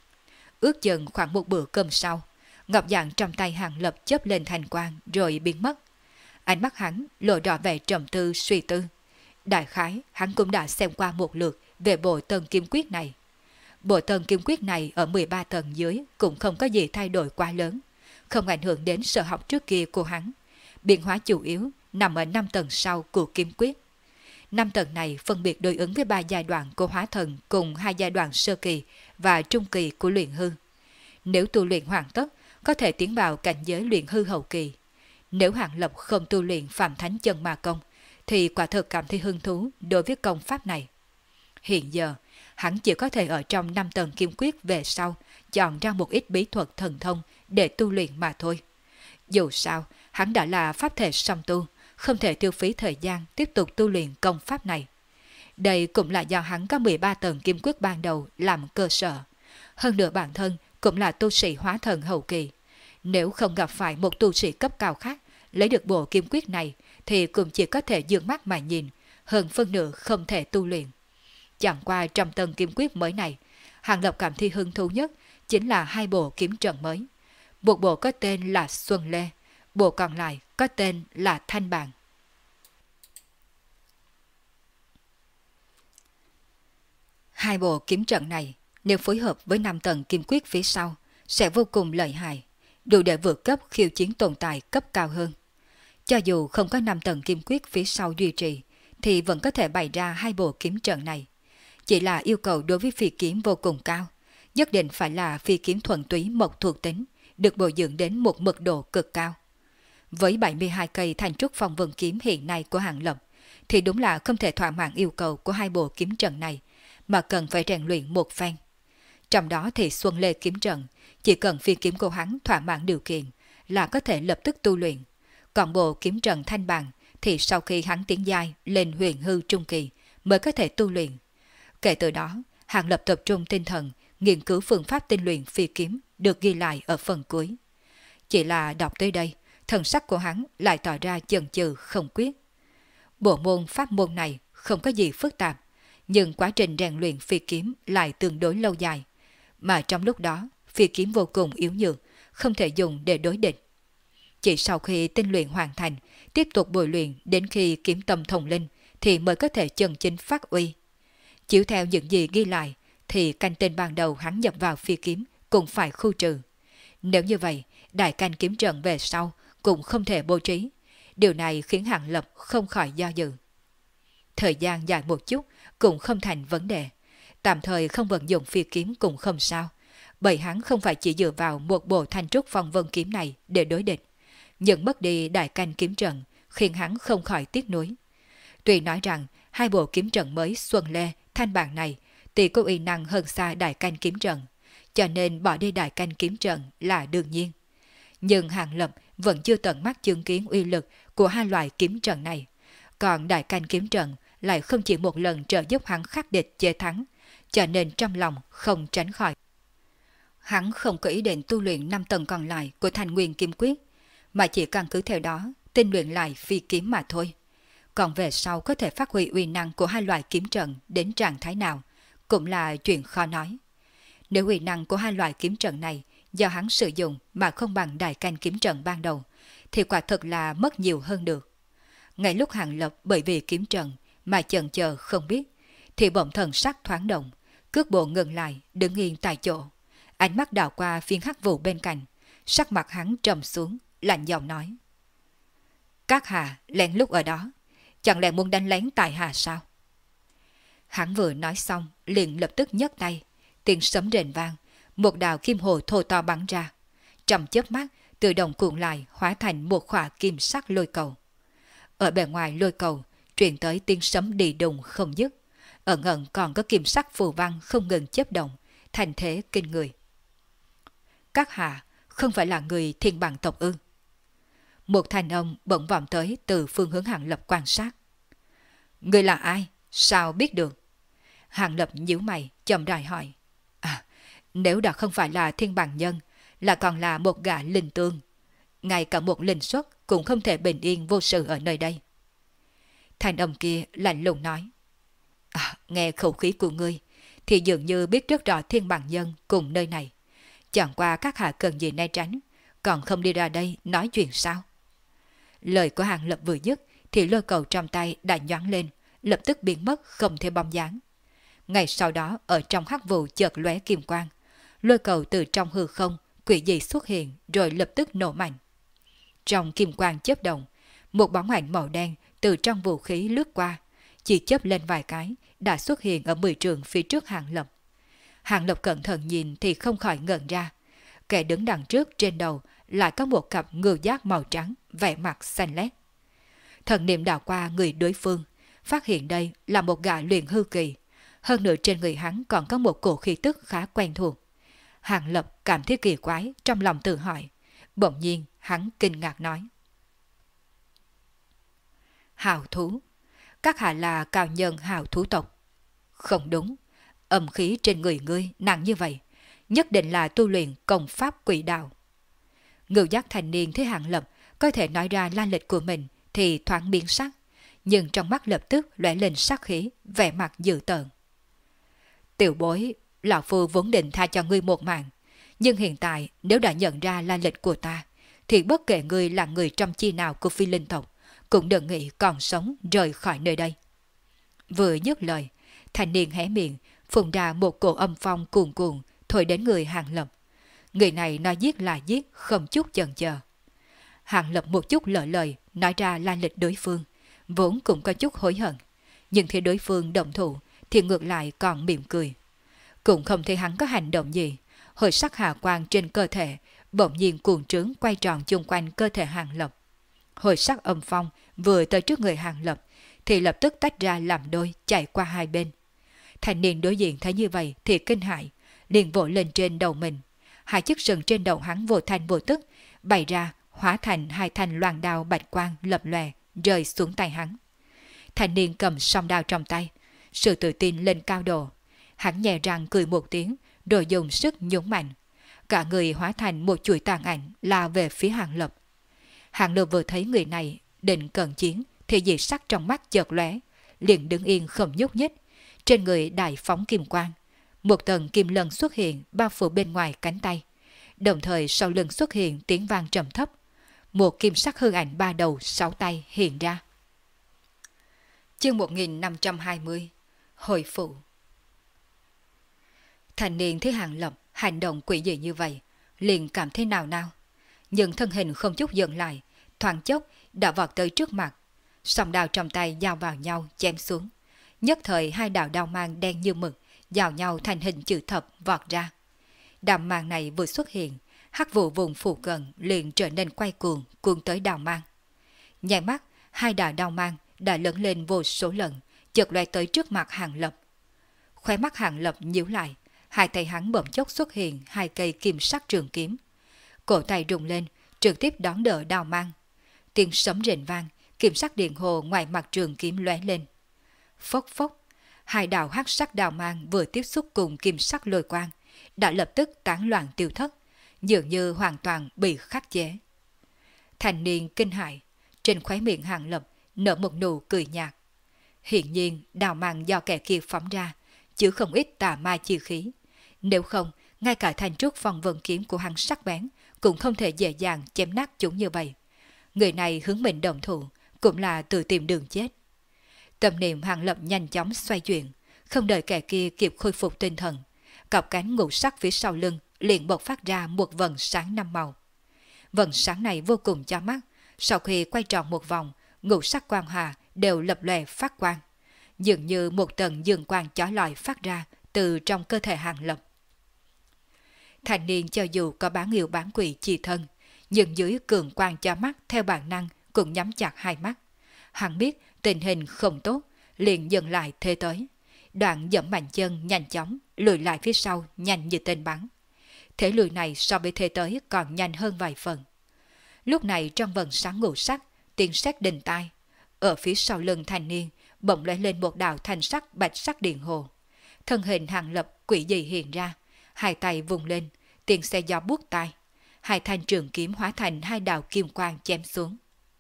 Ước chừng khoảng một bữa cơm sau, ngọc dạng trong tay Hàng Lập chớp lên thành quang rồi biến mất. Ánh mắt hắn lộ rõ vẻ trầm tư suy tư. Đại khái hắn cũng đã xem qua một lượt về bộ Tần kiếm quyết này. Bộ Tần kiếm quyết này ở 13 tầng dưới cũng không có gì thay đổi quá lớn, không ảnh hưởng đến sở học trước kia của hắn. Biến hóa chủ yếu nằm ở 5 tầng sau của kiếm quyết. 5 tầng này phân biệt đối ứng với 3 giai đoạn của hóa thần cùng 2 giai đoạn sơ kỳ và trung kỳ của luyện hư. Nếu tu luyện hoàn tất, có thể tiến vào cảnh giới luyện hư hậu kỳ. Nếu Hàng Lập không tu luyện Phạm Thánh Chân Ma Công, thì quả thực cảm thấy hứng thú đối với công pháp này. Hiện giờ, hắn chỉ có thể ở trong 5 tầng kiếm quyết về sau chọn ra một ít bí thuật thần thông để tu luyện mà thôi. Dù sao, hắn đã là pháp thể song tu, không thể tiêu phí thời gian tiếp tục tu luyện công pháp này. Đây cũng là do hắn có 13 tầng kiếm quyết ban đầu làm cơ sở. Hơn nữa bản thân cũng là tu sĩ hóa thần hậu kỳ. Nếu không gặp phải một tu sĩ cấp cao khác lấy được bộ kiếm quyết này, thì cũng chỉ có thể dương mắt mà nhìn, hơn phân nửa không thể tu luyện. Chẳng qua trong tầng kiếm quyết mới này, Hàng Lập cảm thấy hứng thú nhất chính là 2 bộ kiếm trận mới. Một bộ có tên là Xuân Lê, bộ còn lại có tên là Thanh Bàn. Hai bộ kiếm trận này, nếu phối hợp với 5 tầng kiếm quyết phía sau, sẽ vô cùng lợi hại, đủ để vượt cấp khiêu chiến tồn tại cấp cao hơn. Cho dù không có 5 tầng kiếm quyết phía sau duy trì, thì vẫn có thể bày ra 2 bộ kiếm trận này. Chỉ là yêu cầu đối với phi kiếm vô cùng cao, nhất định phải là phi kiếm thuần túy mộc thuộc tính, được bồi dưỡng đến một mật độ cực cao. Với 72 cây Thanh Trúc Phong Vân kiếm hiện nay của Hàng Lập, thì đúng là không thể thỏa mãn yêu cầu của 2 bộ kiếm trận này, mà cần phải rèn luyện một phen. Trong đó thì Xuân Lê kiếm trận, chỉ cần phi kiếm của hắn thỏa mãn điều kiện là có thể lập tức tu luyện. Còn bộ kiếm trận Thanh Bàn thì sau khi hắn tiến giai lên huyền hư trung kỳ mới có thể tu luyện. Kể từ đó, Hàng Lập tập trung tinh thần nghiên cứu phương pháp tinh luyện phi kiếm được ghi lại ở phần cuối. Chỉ là đọc tới đây, thần sắc của hắn lại tỏ ra chần chừ không quyết. Bộ môn pháp môn này không có gì phức tạp, nhưng quá trình rèn luyện phi kiếm lại tương đối lâu dài, mà trong lúc đó phi kiếm vô cùng yếu nhược, không thể dùng để đối địch. Chỉ sau khi tinh luyện hoàn thành, tiếp tục bồi luyện đến khi kiếm tâm thông linh thì mới có thể chân chính phát uy. Chiếu theo những gì ghi lại thì canh tên ban đầu hắn nhập vào phi kiếm cũng phải khu trừ. Nếu như vậy, đại canh kiếm trận về sau cũng không thể bố trí. Điều này khiến Hàng Lập không khỏi do dự. Thời gian dài một chút cũng không thành vấn đề. Tạm thời không vận dụng phi kiếm cũng không sao, bởi hắn không phải chỉ dựa vào một bộ thanh trúc phong vân kiếm này để đối địch. Nhưng mất đi đại canh kiếm trận khiến hắn không khỏi tiếc nuối. Tuy nói rằng hai bộ kiếm trận mới Xuân Lê, Thanh Bản này thì có uy năng hơn xa đại canh kiếm trận, cho nên bỏ đi đại canh kiếm trận là đương nhiên. Nhưng Hàng Lập vẫn chưa tận mắt chứng kiến uy lực của hai loại kiếm trận này, còn đại canh kiếm trận lại không chỉ một lần trợ giúp hắn khắc địch chế thắng, cho nên trong lòng không tránh khỏi. Hắn không có ý định tu luyện 5 tầng còn lại của Thanh Nguyên Kiếm Quyết, mà chỉ căn cứ theo đó tinh luyện lại phi kiếm mà thôi. Còn về sau có thể phát huy uy năng của hai loại kiếm trận đến trạng thái nào cũng là chuyện khó nói. Nếu uy năng của hai loại kiếm trận này do hắn sử dụng mà không bằng đại canh kiếm trận ban đầu, thì quả thực là mất nhiều hơn được. Ngay lúc Hàng Lập bởi vì kiếm trận mà chần chờ không biết, thì bỗng thần sắc thoáng động, cước bộ ngừng lại, đứng yên tại chỗ. Ánh mắt đảo qua phiến hắc vụ bên cạnh, sắc mặt hắn trầm xuống, lạnh giọng nói: Các hạ lén lút ở đó, chẳng lẽ muốn đánh lén tại hạ sao? Hắn vừa nói xong, liền lập tức nhấc tay, tiếng sấm rền vang, một đạo kim hồ thô to bắn ra. Trong chớp mắt, tự động cuộn lại hóa thành một khỏa kim sắc lôi cầu. Ở bề ngoài lôi cầu, truyền tới tiếng sấm đi đùng không dứt. Ở ngần còn có kim sắc phù văn không ngừng chớp động, thành thế kinh người. Các hạ không phải là người Thiên Bằng tộc ư? Một thanh âm bỗng vọng tới từ phương hướng Hàng Lập quan sát. Người là ai? Sao biết được? Hàng Lập nhíu mày, chậm rãi hỏi. Nếu đã không phải là Thiên Bằng nhân, là còn là một gã linh tương. Ngay cả một linh xuất cũng không thể bình yên vô sự ở nơi đây. Thanh âm kia lạnh lùng nói. Nghe khẩu khí của ngươi, thì dường như biết rất rõ Thiên Bằng nhân cùng nơi này. Chẳng qua các hạ cần gì né tránh, còn không đi ra đây nói chuyện sao? Lời của Hàng Lập vừa dứt, thì lôi cầu trong tay đã nhoáng lên, lập tức biến mất không theo bóng dáng. Ngay sau đó ở trong hắc vụ chợt lóe kim quang, lôi cầu từ trong hư không quỷ dị xuất hiện rồi lập tức nổ mạnh. Trong kim quang chớp động, một bóng ảnh màu đen từ trong vũ khí lướt qua, chỉ chớp lên vài cái đã xuất hiện ở 10 trượng phía trước Hàng Lập. Hàng Lập cẩn thận nhìn thì không khỏi ngẩn ra, kẻ đứng đằng trước trên đầu lại có một cặp ngưu giác màu trắng, vẻ mặt xanh lét. Thần niệm đảo qua người đối phương, phát hiện đây là một gã luyện hư kỳ, hơn nữa trên người hắn còn có một cổ khí tức khá quen thuộc. Hàng Lập cảm thấy kỳ quái, trong lòng tự hỏi. Bỗng nhiên hắn kinh ngạc nói: Hào thú, các hạ là cao nhân hào thú tộc? Không đúng, âm khí trên người ngươi nặng như vậy, nhất định là tu luyện công pháp quỷ đạo. Ngưu giác thanh niên thấy Hàng Lập có thể nói ra la lịch của mình thì thoáng biến sắc, nhưng trong mắt lập tức lóe lên sát khí, vẻ mặt dữ tợn. Tiểu bối, lão phu vốn định tha cho ngươi một mạng, nhưng hiện tại nếu đã nhận ra la lịch của ta, thì bất kể ngươi là người trong chi nào của phi linh tộc, cũng đừng nghĩ còn sống rời khỏi nơi đây. Vừa dứt lời, thanh niên hé miệng, phun ra một cổ âm phong cuồn cuộn thổi đến người Hàng Lập. Người này nói giết là giết, không chút chần chờ. Hàng Lập một chút lỡ lời nói ra la lịch đối phương, vốn cũng có chút hối hận, nhưng khi đối phương động thủ thì ngược lại còn mỉm cười. Cũng không thấy hắn có hành động gì, hồi sắc hà quang trên cơ thể bỗng nhiên cuồng trướng quay tròn chung quanh cơ thể Hàng Lập. Hồi sắc âm phong vừa tới trước người Hàng Lập thì lập tức tách ra làm đôi, chạy qua hai bên. Thanh niên đối diện thấy như vậy thì kinh hãi, liền vội lên trên đầu mình. Hai chiếc sừng trên đầu hắn vô thanh vô tức bày ra, hóa thành hai thanh loan đao bạch quang lập lòe rơi xuống tay hắn. Thanh niên cầm song đao trong tay, sự tự tin lên cao độ. Hắn nhẹ răng cười một tiếng, rồi dùng sức nhún mạnh. Cả người hóa thành một chuỗi tàn ảnh lao về phía Hàng Lập. Hàng Lập vừa thấy người này định cận chiến thì dị sắc trong mắt chợt lóe, liền đứng yên không nhúc nhích, trên người đại phóng kim quang. Một tầng kim lân xuất hiện bao phủ bên ngoài cánh tay, đồng thời sau lưng xuất hiện tiếng vang trầm thấp. Một kim sắc hư ảnh 3 đầu 6 tay hiện ra. Chương 1520 Hồi phụ. Thanh niên thấy Hàng Lập hành động quỷ dị như vậy, liền cảm thấy nào nao, nhưng thân hình không chút dừng lại, thoáng chốc đã vọt tới trước mặt, song đao trong tay giao vào nhau chém xuống. Nhất thời hai đạo đao mang đen như mực giao nhau thành hình chữ thập vọt ra. Đao mang này vừa xuất hiện, hắc vụ vùng phụ cận liền trở nên quay cuồng, cuồng tới đao mang. Nháy mắt, hai đạo đao mang đã lớn lên vô số lần, chợt lóe tới trước mặt Hàng Lập. Khóe mắt Hàng Lập nhíu lại, hai tay hắn bỗng chốc xuất hiện hai cây kim sắc trường kiếm. Cổ tay rung lên, trực tiếp đón đỡ đao mang. Tiếng sấm rền vang, kim sắc điện hồ ngoài mặt trường kiếm lóe lên. Phốc phốc, hai đạo hắc sắc đao mang vừa tiếp xúc cùng kim sắc lôi quang, đã lập tức tán loạn tiêu thất, dường như hoàn toàn bị khắc chế. Thanh niên kinh hãi, trên khóe miệng Hàng Lập nở một nụ cười nhạt. Hiển nhiên đao mang do kẻ kia phóng ra, chứ không ít tà ma chi khí. Nếu không, ngay cả thanh trúc phong vân kiếm của hắn sắc bén cũng không thể dễ dàng chém nát chúng như vậy. Người này hướng mình đồng thủ, cũng là tự tìm đường chết. Tâm niệm Hàng Lập nhanh chóng xoay chuyển, không đợi kẻ kia kịp khôi phục tinh thần, cặp cánh ngũ sắc phía sau lưng liền bộc phát ra một vầng sáng 5 màu. Vầng sáng này vô cùng chói mắt, sau khi quay tròn một vòng, ngũ sắc quang hà đều lập lòe phát quang, dường như một tầng dương quang chói lọi phát ra từ trong cơ thể Hàng Lập. Thanh niên cho dù có bán yêu bán quỷ chi thân, nhưng dưới cường quang chói mắt theo bản năng cũng nhắm chặt hai mắt. Hắn biết tình hình không tốt, liền dừng lại thế tới. Đoạn dẫm mạnh chân nhanh chóng lùi lại phía sau nhanh như tên bắn. Thế lùi này so với thế tới còn nhanh hơn vài phần. Lúc này trong vầng sáng ngũ sắc, tiếng sét đình tai. Ở phía sau lưng thanh niên bỗng lóe lên một đạo thanh sắc bạch sắc điện hồ. Thân hình Hàng Lập quỷ dị hiện ra, hai tay vùng lên, tiếng xe gió buốt tai. Hai thanh trường kiếm hóa thành hai đạo kim quang chém xuống.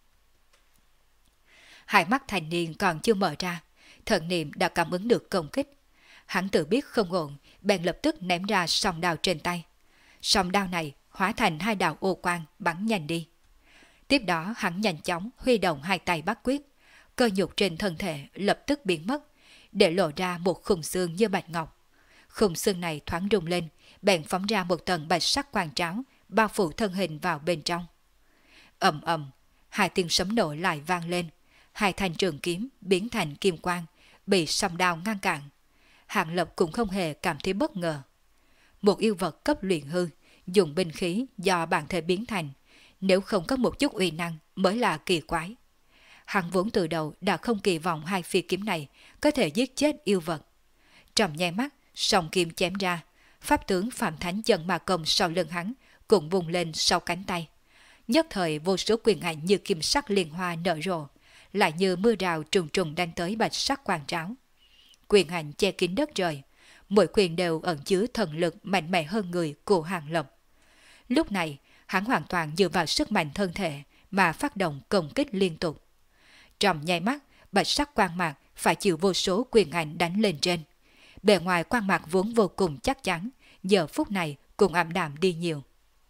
Hai mắt thanh niên còn chưa mở ra, thần niệm đã cảm ứng được công kích. Hắn tự biết không ổn, bèn lập tức ném ra song đao trên tay. Song đao này hóa thành hai đạo ô quang bắn nhanh đi. Tiếp đó hắn nhanh chóng huy động hai tay bắt quyết, cơ nhục trên thân thể lập tức biến mất, để lộ ra một khung xương như bạch ngọc. Khung xương này thoáng rung lên, bèn phóng ra một tầng bạch sắc quang tráo, bao phủ thân hình vào bên trong. Ầm ầm, hai tiếng sấm nổ lại vang lên, hai thanh trường kiếm biến thành kim quang, bị song đao ngăn cản. Hàng Lập cũng không hề cảm thấy bất ngờ. Một yêu vật cấp luyện hư, dùng binh khí do bản thể biến thành, nếu không có một chút uy năng mới là kỳ quái. Hắn vốn từ đầu đã không kỳ vọng hai phi kiếm này có thể giết chết yêu vật. Trong nháy mắt, song kim chém ra, pháp tướng Phạm Thánh Chân Ma Công sau lưng hắn cũng vùng lên sau cánh tay. Nhất thời vô số quyền ảnh như kim sắc liên hoa nở rộ, lại như mưa rào trùng trùng đang tới bạch sắc quang tráo. Quyền hành che kín đất trời, mỗi quyền đều ẩn chứa thần lực mạnh mẽ hơn người của Hàng Lập. Lúc này, hắn hoàn toàn dựa vào sức mạnh thân thể mà phát động công kích liên tục. Trong nháy mắt, bạch sắc quang mạc phải chịu vô số quyền hành đánh lên trên. Bề ngoài quang mạc vốn vô cùng chắc chắn, giờ phút này cũng ảm đạm đi nhiều.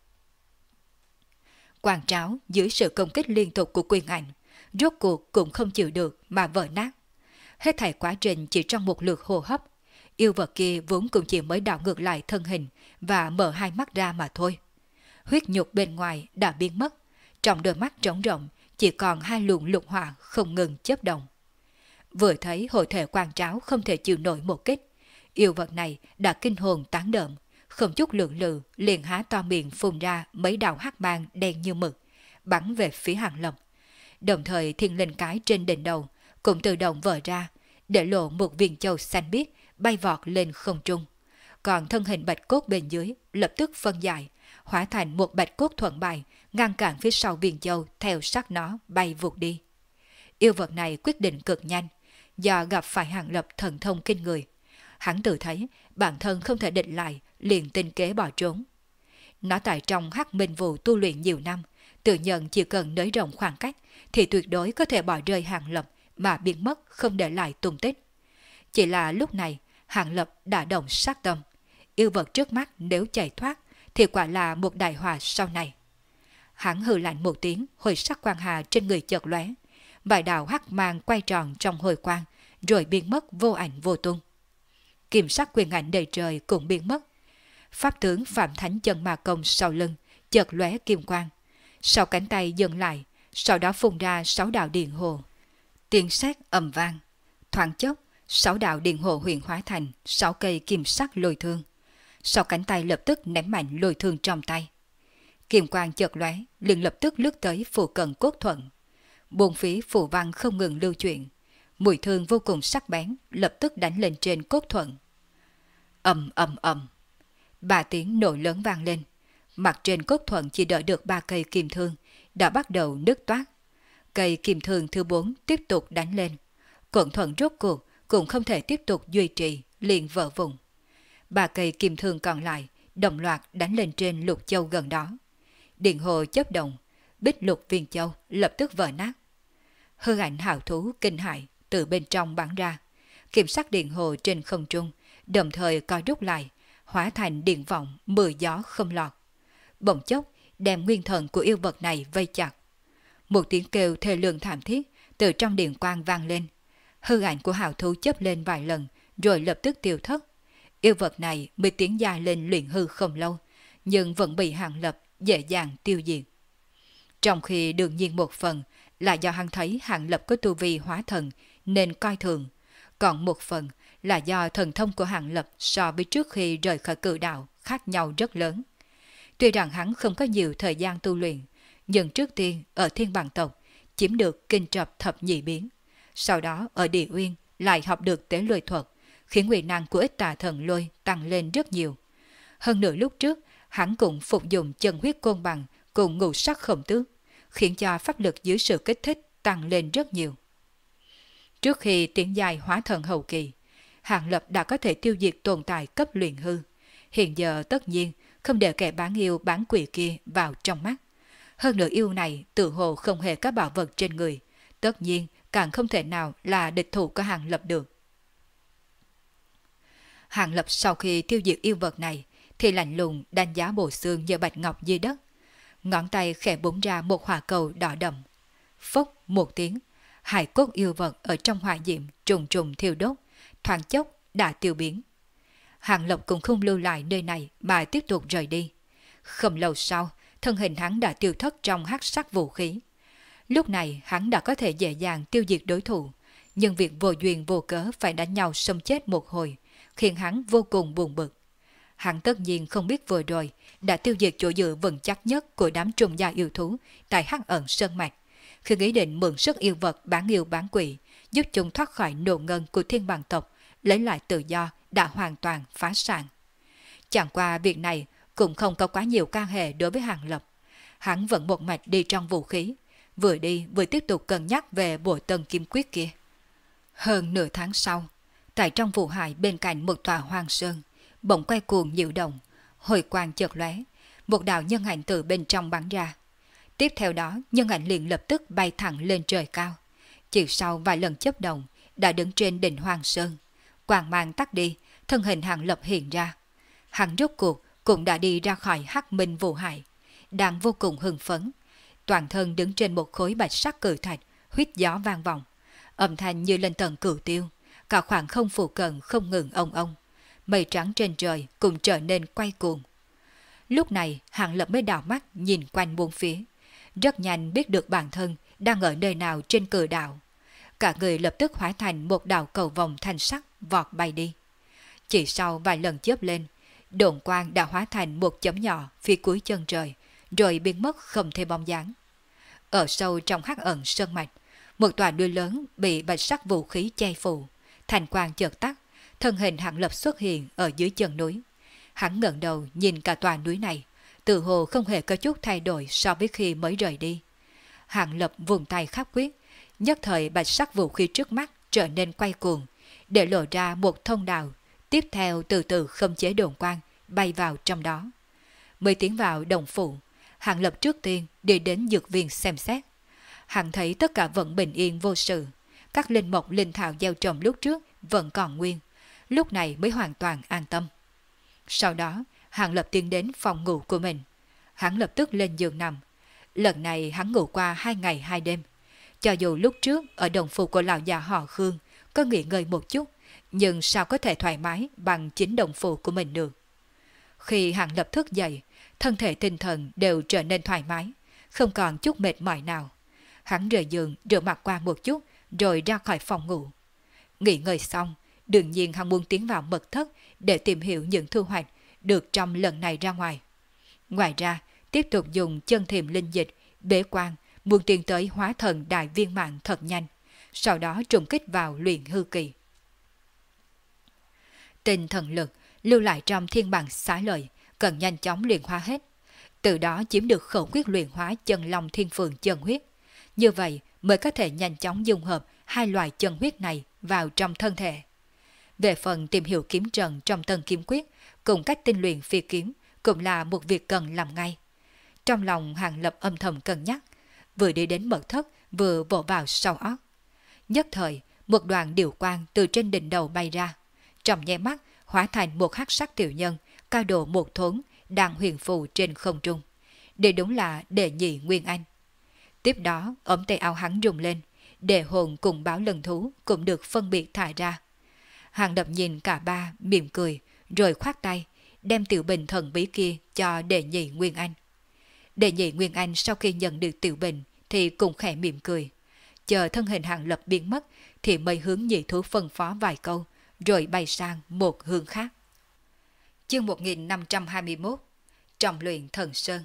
Quang tráo dưới sự công kích liên tục của quyền ảnh, rốt cuộc cũng không chịu được mà vỡ nát. Hết thảy quá trình chỉ trong một lượt hô hấp, yêu vật kia vốn cũng chỉ mới đảo ngược lại thân hình và mở hai mắt ra mà thôi. Huyết nhục bên ngoài đã biến mất, trong đôi mắt trống rộng chỉ còn hai luồng lục hỏa không ngừng chớp động. Vừa thấy hội thể quang tráo không thể chịu nổi một kích, yêu vật này đã kinh hồn tán đợm, không chút lượng lự liền há to miệng phun ra mấy đạo hắc mang đen như mực, bắn về phía Hàng Lập. Đồng thời thiên linh cái trên đỉnh đầu cũng tự động vỡ ra, để lộ một viên châu xanh biếc bay vọt lên không trung. Còn thân hình bạch cốt bên dưới lập tức phân giải, hóa thành một bạch cốt thuận bài, ngăn cản phía sau viên châu theo sát nó bay vụt đi. Yêu vật này quyết định cực nhanh, do gặp phải Hàng Lập thần thông kinh người. Hắn tự thấy bản thân không thể địch lại, liền tinh kế bỏ trốn. Nó tại trong hắc minh vụ tu luyện nhiều năm, tự nhận chỉ cần nới rộng khoảng cách thì tuyệt đối có thể bỏ rơi Hàng Lập mà biến mất không để lại tung tích. Chỉ là lúc này Hàng Lập đã động sát tâm, yêu vật trước mắt nếu chạy thoát thì quả là một đại họa sau này. Hắn hừ lạnh một tiếng, hồi sắc quang hà trên người chợt lóe, vài đạo hắc mang quay tròn trong hồi quang, rồi biến mất vô ảnh vô tung. Kim sắc quyền ảnh đầy trời cũng biến mất. Pháp tướng Phạm Thánh Chân Ma Công sau lưng chợt lóe kim quang, sau cánh tay dừng lại, sau đó phun ra 6 đạo điện hồ. Tiếng sét ầm vang, thoáng chốc 6 đạo điện hồ huyền hóa thành 6 cây kim sắc lôi thương. Sau cánh tay lập tức ném mạnh lôi thương trong tay. Kim quang chợt lóe, liền lập tức lướt tới phù cận Cốt Thuận. Bốn phía phù văn không ngừng lưu chuyển, mũi thương vô cùng sắc bén lập tức đánh lên trên Cốt Thuận. Ầm ầm ầm, 3 tiếng nổ lớn vang lên. Mặt trên Cốt Thuận chỉ đỡ được 3 cây kim thương đã bắt đầu nứt toát. Cây kim thương thứ 4 tiếp tục đánh lên. Cổn Thuận rốt cuộc cũng không thể tiếp tục duy trì, liền vỡ vụn. 3 cây kim thương còn lại đồng loạt đánh lên trên Lục Châu gần đó. Điện hồ chớp động, Bích Lục Viên Châu lập tức vỡ nát. Hư ảnh hào thú kinh hãi từ bên trong bắn ra, kiểm sắc điện hồ trên không trung, đồng thời co rút lại, hóa thành điện vọng mưa gió không lọt. Bỗng chốc đem nguyên thần của yêu vật này vây chặt. Một tiếng kêu thê lương thảm thiết từ trong điện quang vang lên. Hư ảnh của hào thú chớp lên vài lần rồi lập tức tiêu thất. Yêu vật này mới tiến gia lên luyện hư không lâu, nhưng vẫn bị Hàng Lập dễ dàng tiêu diệt. Trong khi đương nhiên một phần là do hắn thấy Hàng Lập có tu vi hóa thần nên coi thường, còn một phần là do thần thông của Hàng Lập so với trước khi rời khỏi cự đạo khác nhau rất lớn. Tuy rằng hắn không có nhiều thời gian tu luyện, nhưng trước tiên ở Thiên Bằng tộc chiếm được kinh trập thập nhị biến, sau đó ở Địa Uyên lại học được tế lôi thuật, khiến uy năng của Ích Tà Thần Lôi tăng lên rất nhiều. Hơn nữa lúc trước hắn cũng phục dụng chân huyết côn bằng cùng ngũ sắc khổng tước, khiến cho pháp lực dưới sự kích thích tăng lên rất nhiều. Trước khi tiến giai hóa thần hậu kỳ, Hàng Lập đã có thể tiêu diệt tồn tại cấp luyện hư. Hiện giờ tất nhiên không để kẻ bán yêu bán quỷ kia vào trong mắt. Hơn nữa yêu này tự hồ không hề có bảo vật trên người, tất nhiên càng không thể nào là địch thủ của Hàng Lập được. Hàng Lập sau khi tiêu diệt yêu vật này thì lạnh lùng đánh giá bộ xương như bạch ngọc dưới đất. Ngón tay khẽ búng ra một hỏa cầu đỏ đậm. Phốc một tiếng, hải cốt yêu vật ở trong hỏa diệm trùng trùng thiêu đốt, thoáng chốc đã tiêu biến. Hàng Lập cũng không lưu lại nơi này mà tiếp tục rời đi. Không lâu sau, thân hình hắn đã tiêu thất trong hắc sắc vũ khí. Lúc này hắn đã có thể dễ dàng tiêu diệt đối thủ, nhưng việc vô duyên vô cớ phải đánh nhau xông chết một hồi khiến hắn vô cùng buồn bực. Hắn tất nhiên không biết vừa rồi đã tiêu diệt chỗ dựa vững chắc nhất của đám trùng gia yêu thú tại Hắc Ẩn Sơn Mạch, khi nghĩ định mượn sức yêu vật bán yêu bán quỷ giúp chúng thoát khỏi nộ ngân của Thiên Bằng tộc, lấy lại tự do đã hoàn toàn phá sản. Chẳng qua việc này cũng không có quá nhiều can hệ đối với Hàng Lập. Hắn vẫn một mạch đi trong vũ khí, vừa đi vừa tiếp tục cân nhắc về bộ tân kim quyết kia. Hơn nửa tháng sau, tại trong vụ hải bên cạnh một tòa hoang sơn, bỗng quay cuồng nhiễu động, hồi quang chợt lóe, một đạo nhân ảnh từ bên trong bắn ra. Tiếp theo đó, nhân ảnh liền lập tức bay thẳng lên trời cao. Chỉ sau vài lần chớp động, đã đứng trên đỉnh hoang sơn. Quang mang tắt đi, thân hình Hàng Lập hiện ra. Hắn rốt cuộc cũng đã đi ra khỏi Hắc Minh vụ hải, đang vô cùng hưng phấn. Toàn thân đứng trên một khối bạch sắc cự thạch, huýt gió vang vọng, âm thanh như lên tầng cửu tiêu, cả khoảng không phụ cận không ngừng ông ông. Mây trắng trên trời cũng trở nên quay cuồng. Lúc này Hàng Lập mới đảo mắt nhìn quanh bốn phía, rất nhanh biết được bản thân đang ở nơi nào trên cử đảo. Cả người lập tức hóa thành một đạo cầu vòng thanh sắc vọt bay đi. Chỉ sau vài lần chớp lên, độn quang đã hóa thành một chấm nhỏ phía cuối chân trời, rồi biến mất không thấy bóng dáng. Ở sâu trong Hắc Ẩn Sơn Mạch, một tòa núi lớn bị bạch sắc vũ khí che phủ, thành quang chợt tắt, thân hình Hàng Lập xuất hiện ở dưới chân núi. Hắn ngẩng đầu nhìn cả tòa núi này, tự hồ không hề có chút thay đổi so với khi mới rời đi. Hàng Lập vùng tay khắp quyết, nhất thời bạch sắc vũ khí trước mắt trở nên quay cuồng, để lộ ra một thông đạo, tiếp theo từ từ khống chế đồn quang bay vào trong đó. Mới tiến vào đồng phủ, Hàng Lập trước tiên đi đến dược viên xem xét. Hắn thấy tất cả vẫn bình yên vô sự, các linh mộc linh thảo gieo trồng lúc trước vẫn còn nguyên, lúc này mới hoàn toàn an tâm. Sau đó, Hàng Lập tiến đến phòng ngủ của mình. Hắn lập tức lên giường nằm. Lần này hắn ngủ qua 2 ngày 2 đêm. Cho dù lúc trước ở đồng phục của lão già họ Khương có nghỉ ngơi một chút, nhưng sao có thể thoải mái bằng chính đồng phục của mình được. Khi Hàng Lập thức dậy, thân thể tinh thần đều trở nên thoải mái, không còn chút mệt mỏi nào. Hắn rời giường rửa mặt qua một chút rồi ra khỏi phòng ngủ. Nghỉ ngơi xong, đương nhiên hắn muốn tiến vào mật thất để tìm hiểu những thu hoạch được trong lần này ra ngoài. Ngoài ra, tiếp tục dùng chân thiềm linh dịch, bế quan, muốn tiến tới hóa thần đại viên mãn thật nhanh, sau đó trùng kích vào luyện hư kỳ. Tinh thần lực lưu lại trong thiên bản xá lợi, cần nhanh chóng luyện hóa hết. Từ đó chiếm được khẩu quyết luyện hóa chân long thiên phượng chân huyết. Như vậy mới có thể nhanh chóng dung hợp hai loại chân huyết này vào trong thân thể. Về phần tìm hiểu kiếm trận trong tân kiếm quyết cùng cách tinh luyện phi kiếm cũng là một việc cần làm ngay. Trong lòng Hàng Lập âm thầm cân nhắc, vừa đi đến mật thất vừa vỗ vào sau óc. Nhất thời, một đoàn điệu quang từ trên đỉnh đầu bay ra, trong nháy mắt hóa thành một hắc sắc tiểu nhân cao độ một thốn đang huyền phù trên không trung. Đây đúng là đệ nhị Nguyên Anh. Tiếp đó, ống tay áo hắn rung lên, đệ hồn cùng báo lần thú cũng được phân biệt thả ra. Hàng Lập nhìn cả ba mỉm cười, rồi khoát tay, đem tiểu bình thần bí kia cho đệ nhị Nguyên Anh. Đệ nhị Nguyên Anh sau khi nhận được tiểu bình thì cũng khẽ mỉm cười. Chờ thân hình Hàng Lập biến mất thì mới hướng nhị thú phân phó vài câu, rồi bay sang một hướng khác. Chương 1521 Trọng luyện thần sơn.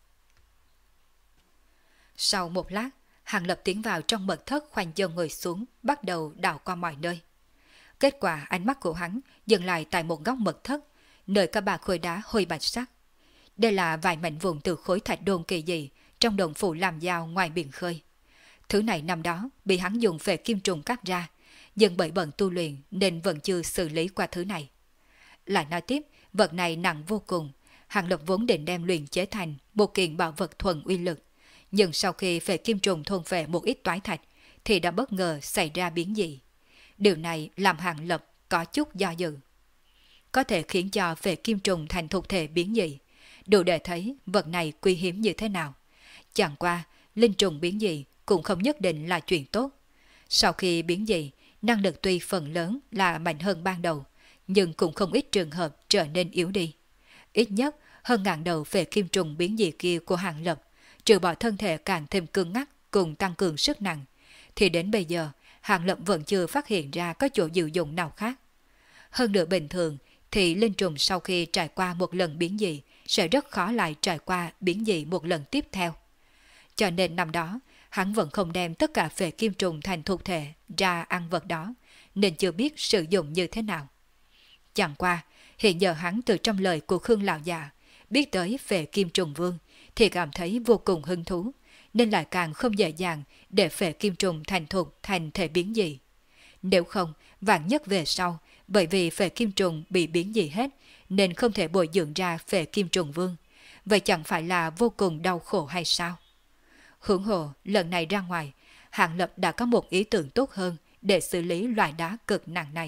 Sau một lát, Hàng Lập tiến vào trong mật thất khoanh chân ngồi xuống, bắt đầu đảo qua mọi nơi. Kết quả ánh mắt của hắn dừng lại tại một góc mật thất, nơi có ba khối đá hơi bạch sắc. Đây là vài mảnh vụn từ khối thạch đôn kỳ dị trong đồng phủ làm dao ngoài biển khơi. Thứ này năm đó bị hắn dùng phệ kim trùng cắt ra, nhưng bởi bận tu luyện nên vẫn chưa xử lý qua thứ này. Lại nói tiếp, vật này nặng vô cùng, Hàng Lập vốn định đem luyện chế thành một kiện bảo vật thuần uy lực, nhưng sau khi phệ kim trùng thôn phệ một ít toái thạch thì đã bất ngờ xảy ra biến dị. Điều này làm Hàng Lập có chút do dự. Có thể khiến cho phệ kim trùng thành thuộc thể biến dị, đủ để thấy vật này quý hiếm như thế nào. Chẳng qua, linh trùng biến dị cũng không nhất định là chuyện tốt. Sau khi biến dị, năng lực tuy phần lớn là mạnh hơn ban đầu, nhưng cũng không ít trường hợp trở nên yếu đi. Ít nhất, hơn ngàn đầu phệ kim trùng biến dị kia của Hàng Lập, trừ bỏ thân thể càng thêm cứng ngắc cùng tăng cường sức nặng, thì đến bây giờ, Hàng Lập vẫn chưa phát hiện ra có chỗ dự dụng nào khác. Hơn nữa bình thường, thì linh trùng sau khi trải qua một lần biến dị, sẽ rất khó lại trải qua biến dị một lần tiếp theo. Cho nên năm đó, hắn vẫn không đem tất cả phệ kim trùng thành thuộc thể ra ăn vật đó, nên chưa biết sử dụng như thế nào. Chẳng qua, hiện giờ hắn từ trong lời của Khương lão già biết tới phệ kim trùng vương, thì cảm thấy vô cùng hứng thú, nên lại càng không dễ dàng để phệ kim trùng thành thục thành thể biến dị. Nếu không, vạn nhất về sau, bởi vì phệ kim trùng bị biến dị hết, nên không thể bồi dưỡng ra phệ kim trùng vương, vậy chẳng phải là vô cùng đau khổ hay sao? Hưởng hồ, lần này ra ngoài, Hàng Lập đã có một ý tưởng tốt hơn để xử lý loại đá cực nặng này.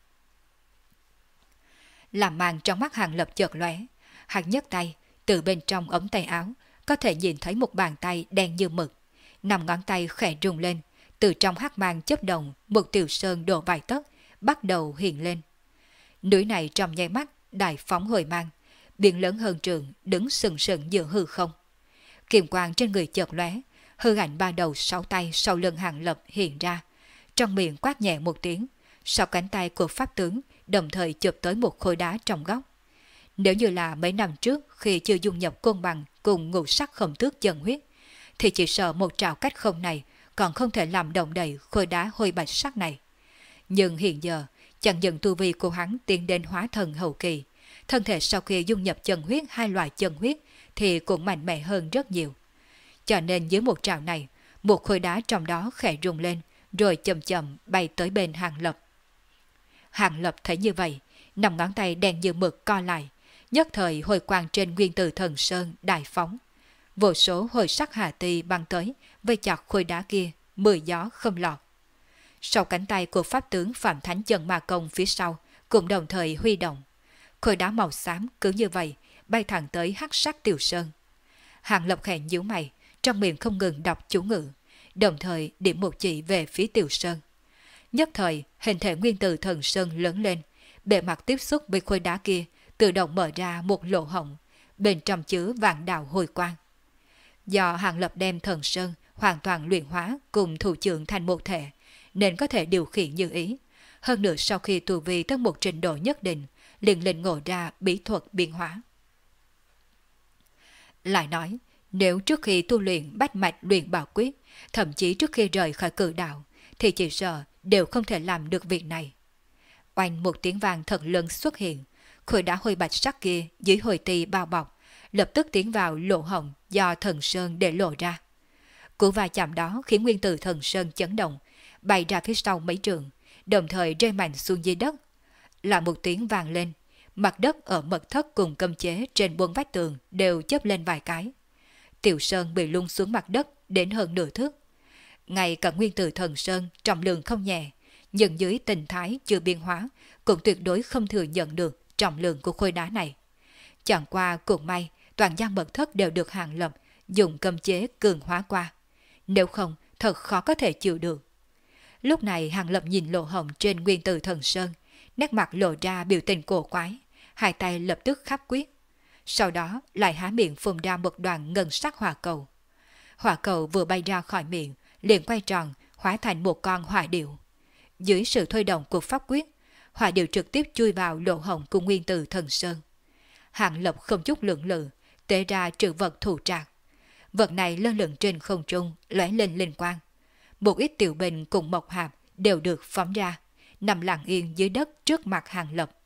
Làm màn trong mắt Hàng Lập chợt lóe, hắn nhấc tay, từ bên trong ống tay áo, có thể nhìn thấy một bàn tay đen như mực. 5 ngón tay khẽ rung lên, từ trong hắc mang chớp động, một tiểu sơn độ vài tấc bắt đầu hiện lên. Núi này trong nháy mắt đại phóng hồi mang, biển lớn hơn trường đứng sừng sững giữa hư không. Kiềm quang trên người chợt lóe, hư ảnh 3 đầu 6 tay sau lưng Hàng Lập hiện ra, trong miệng quát nhẹ một tiếng, sau cánh tay của pháp tướng đồng thời chụp tới một khối đá trong góc. Nếu như là mấy năm trước khi chưa dung nhập côn bằng cùng ngũ sắc khổng tước chân huyết, thì chỉ sợ một trảo cách không này còn không thể làm động đậy khối đá hôi bạch sắc này. Nhưng hiện giờ, chẳng những tu vi của hắn tiến đến hóa thần hậu kỳ, thân thể sau khi dung nhập chân huyết hai loại chân huyết thì cũng mạnh mẽ hơn rất nhiều. Cho nên dưới một trảo này, một khối đá trong đó khẽ rung lên, rồi chậm chậm bay tới bên Hàng Lập. Hàng Lập thấy như vậy, 5 ngón tay đen như mực co lại, nhất thời hồi quang trên nguyên tử thần sơn đại phóng. vô số hồi sắc hà tì băng tới, vây chặt khối đá kia, mưa gió không lọt. Sau cánh tay của pháp tướng Phạm Thánh Chân Ma Công phía sau, cũng đồng thời huy động. Khối đá màu xám cứ như vậy, bay thẳng tới hắc sắc Tiểu Sơn. Hàng Lập khẽ nhíu mày, trong miệng không ngừng đọc chú ngữ, đồng thời điểm một chỉ về phía Tiểu Sơn. Nhất thời, hình thể nguyên tử thần sơn lớn lên, bề mặt tiếp xúc với khối đá kia, tự động mở ra một lỗ hổng, bên trong chứa vạn đạo hồi quang. Do Hàng Lập đem thần sơn hoàn toàn luyện hóa cùng thủ trưởng thành một thể, nên có thể điều khiển như ý. Hơn nữa sau khi tu vi tới một trình độ nhất định, liền lĩnh ngộ ra bí thuật biến hóa. Lại nói, nếu trước khi tu luyện bách mạch luyện bảo quyết, thậm chí trước khi rời khỏi cử đạo, thì chỉ sợ đều không thể làm được việc này. Oanh một tiếng vang thật lớn xuất hiện, khối đá hồi bạch sắc kia dưới hồi tì bao bọc, lập tức tiến vào lỗ hổng do thần sơn để lộ ra. Cú va chạm đó khiến nguyên tử thần sơn chấn động, bay ra phía sau mấy trường, đồng thời rơi mạnh xuống dưới đất. Lại một tiếng vang lên, mặt đất ở mật thất cùng cấm chế trên bốn vách tường đều chớp lên vài cái. Tiểu Sơn bị lung xuống mặt đất đến hơn nửa thước. Ngay cả nguyên tử thần sơn trọng lượng không nhẹ, nhưng dưới tình thái chưa biến hóa cũng tuyệt đối không thừa nhận được trọng lượng của khối đá này. Chẳng qua cũng may toàn gian mật thất đều được Hàng Lập dùng cấm chế cường hóa qua, nếu không thật khó có thể chịu được. Lúc này Hàng Lập nhìn lỗ hổng trên nguyên tử thần sơn, nét mặt lộ ra biểu tình cổ quái, hai tay lập tức khắp quyết. Sau đó lại há miệng phun ra một đoàn ngân sắc hỏa cầu. Hỏa cầu vừa bay ra khỏi miệng, liền quay tròn, hóa thành một con hỏa điểu. Dưới sự thôi động của pháp quyết, hỏa điểu trực tiếp chui vào lỗ hổng của nguyên tử thần sơn. Hàng Lập không chút lưỡng lự, tế ra trữ vật thủ trạc. Vật này lơ lửng trên không trung, lóe lên linh quang. Một ít tiểu bình cùng mộc hạp đều được phóng ra, nằm lặng yên dưới đất trước mặt Hàng Lập.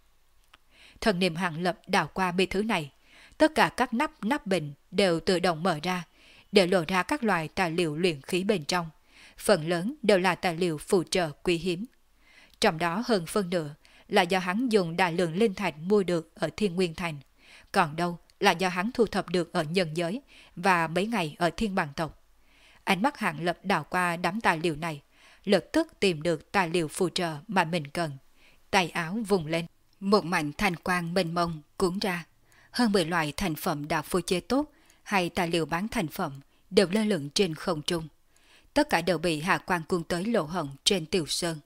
Thần niệm Hàng Lập đảo qua mấy thứ này, tất cả các nắp bình đều tự động mở ra, để lộ ra các loại tài liệu luyện khí bên trong. Phần lớn đều là tài liệu phụ trợ quý hiếm. Trong đó hơn phân nửa là do hắn dùng đại lượng linh thạch mua được ở Thiên Nguyên Thành, còn đâu là do hắn thu thập được ở nhân giới và mấy ngày ở Thiên Bằng Tộc. Ánh mắt Hàng Lập đảo qua đám tài liệu này, lập tức tìm được tài liệu phụ trợ mà mình cần. Tay áo vùng lên, một mảnh thanh quang mênh mông cuốn ra. Hơn 10 loại thành phẩm đã phô chế tốt hay tài liệu bán thành phẩm đều lơ lửng trên không trung. Tất cả đều bị hạ quang cuốn tới lỗ hổng trên Tiểu Sơn.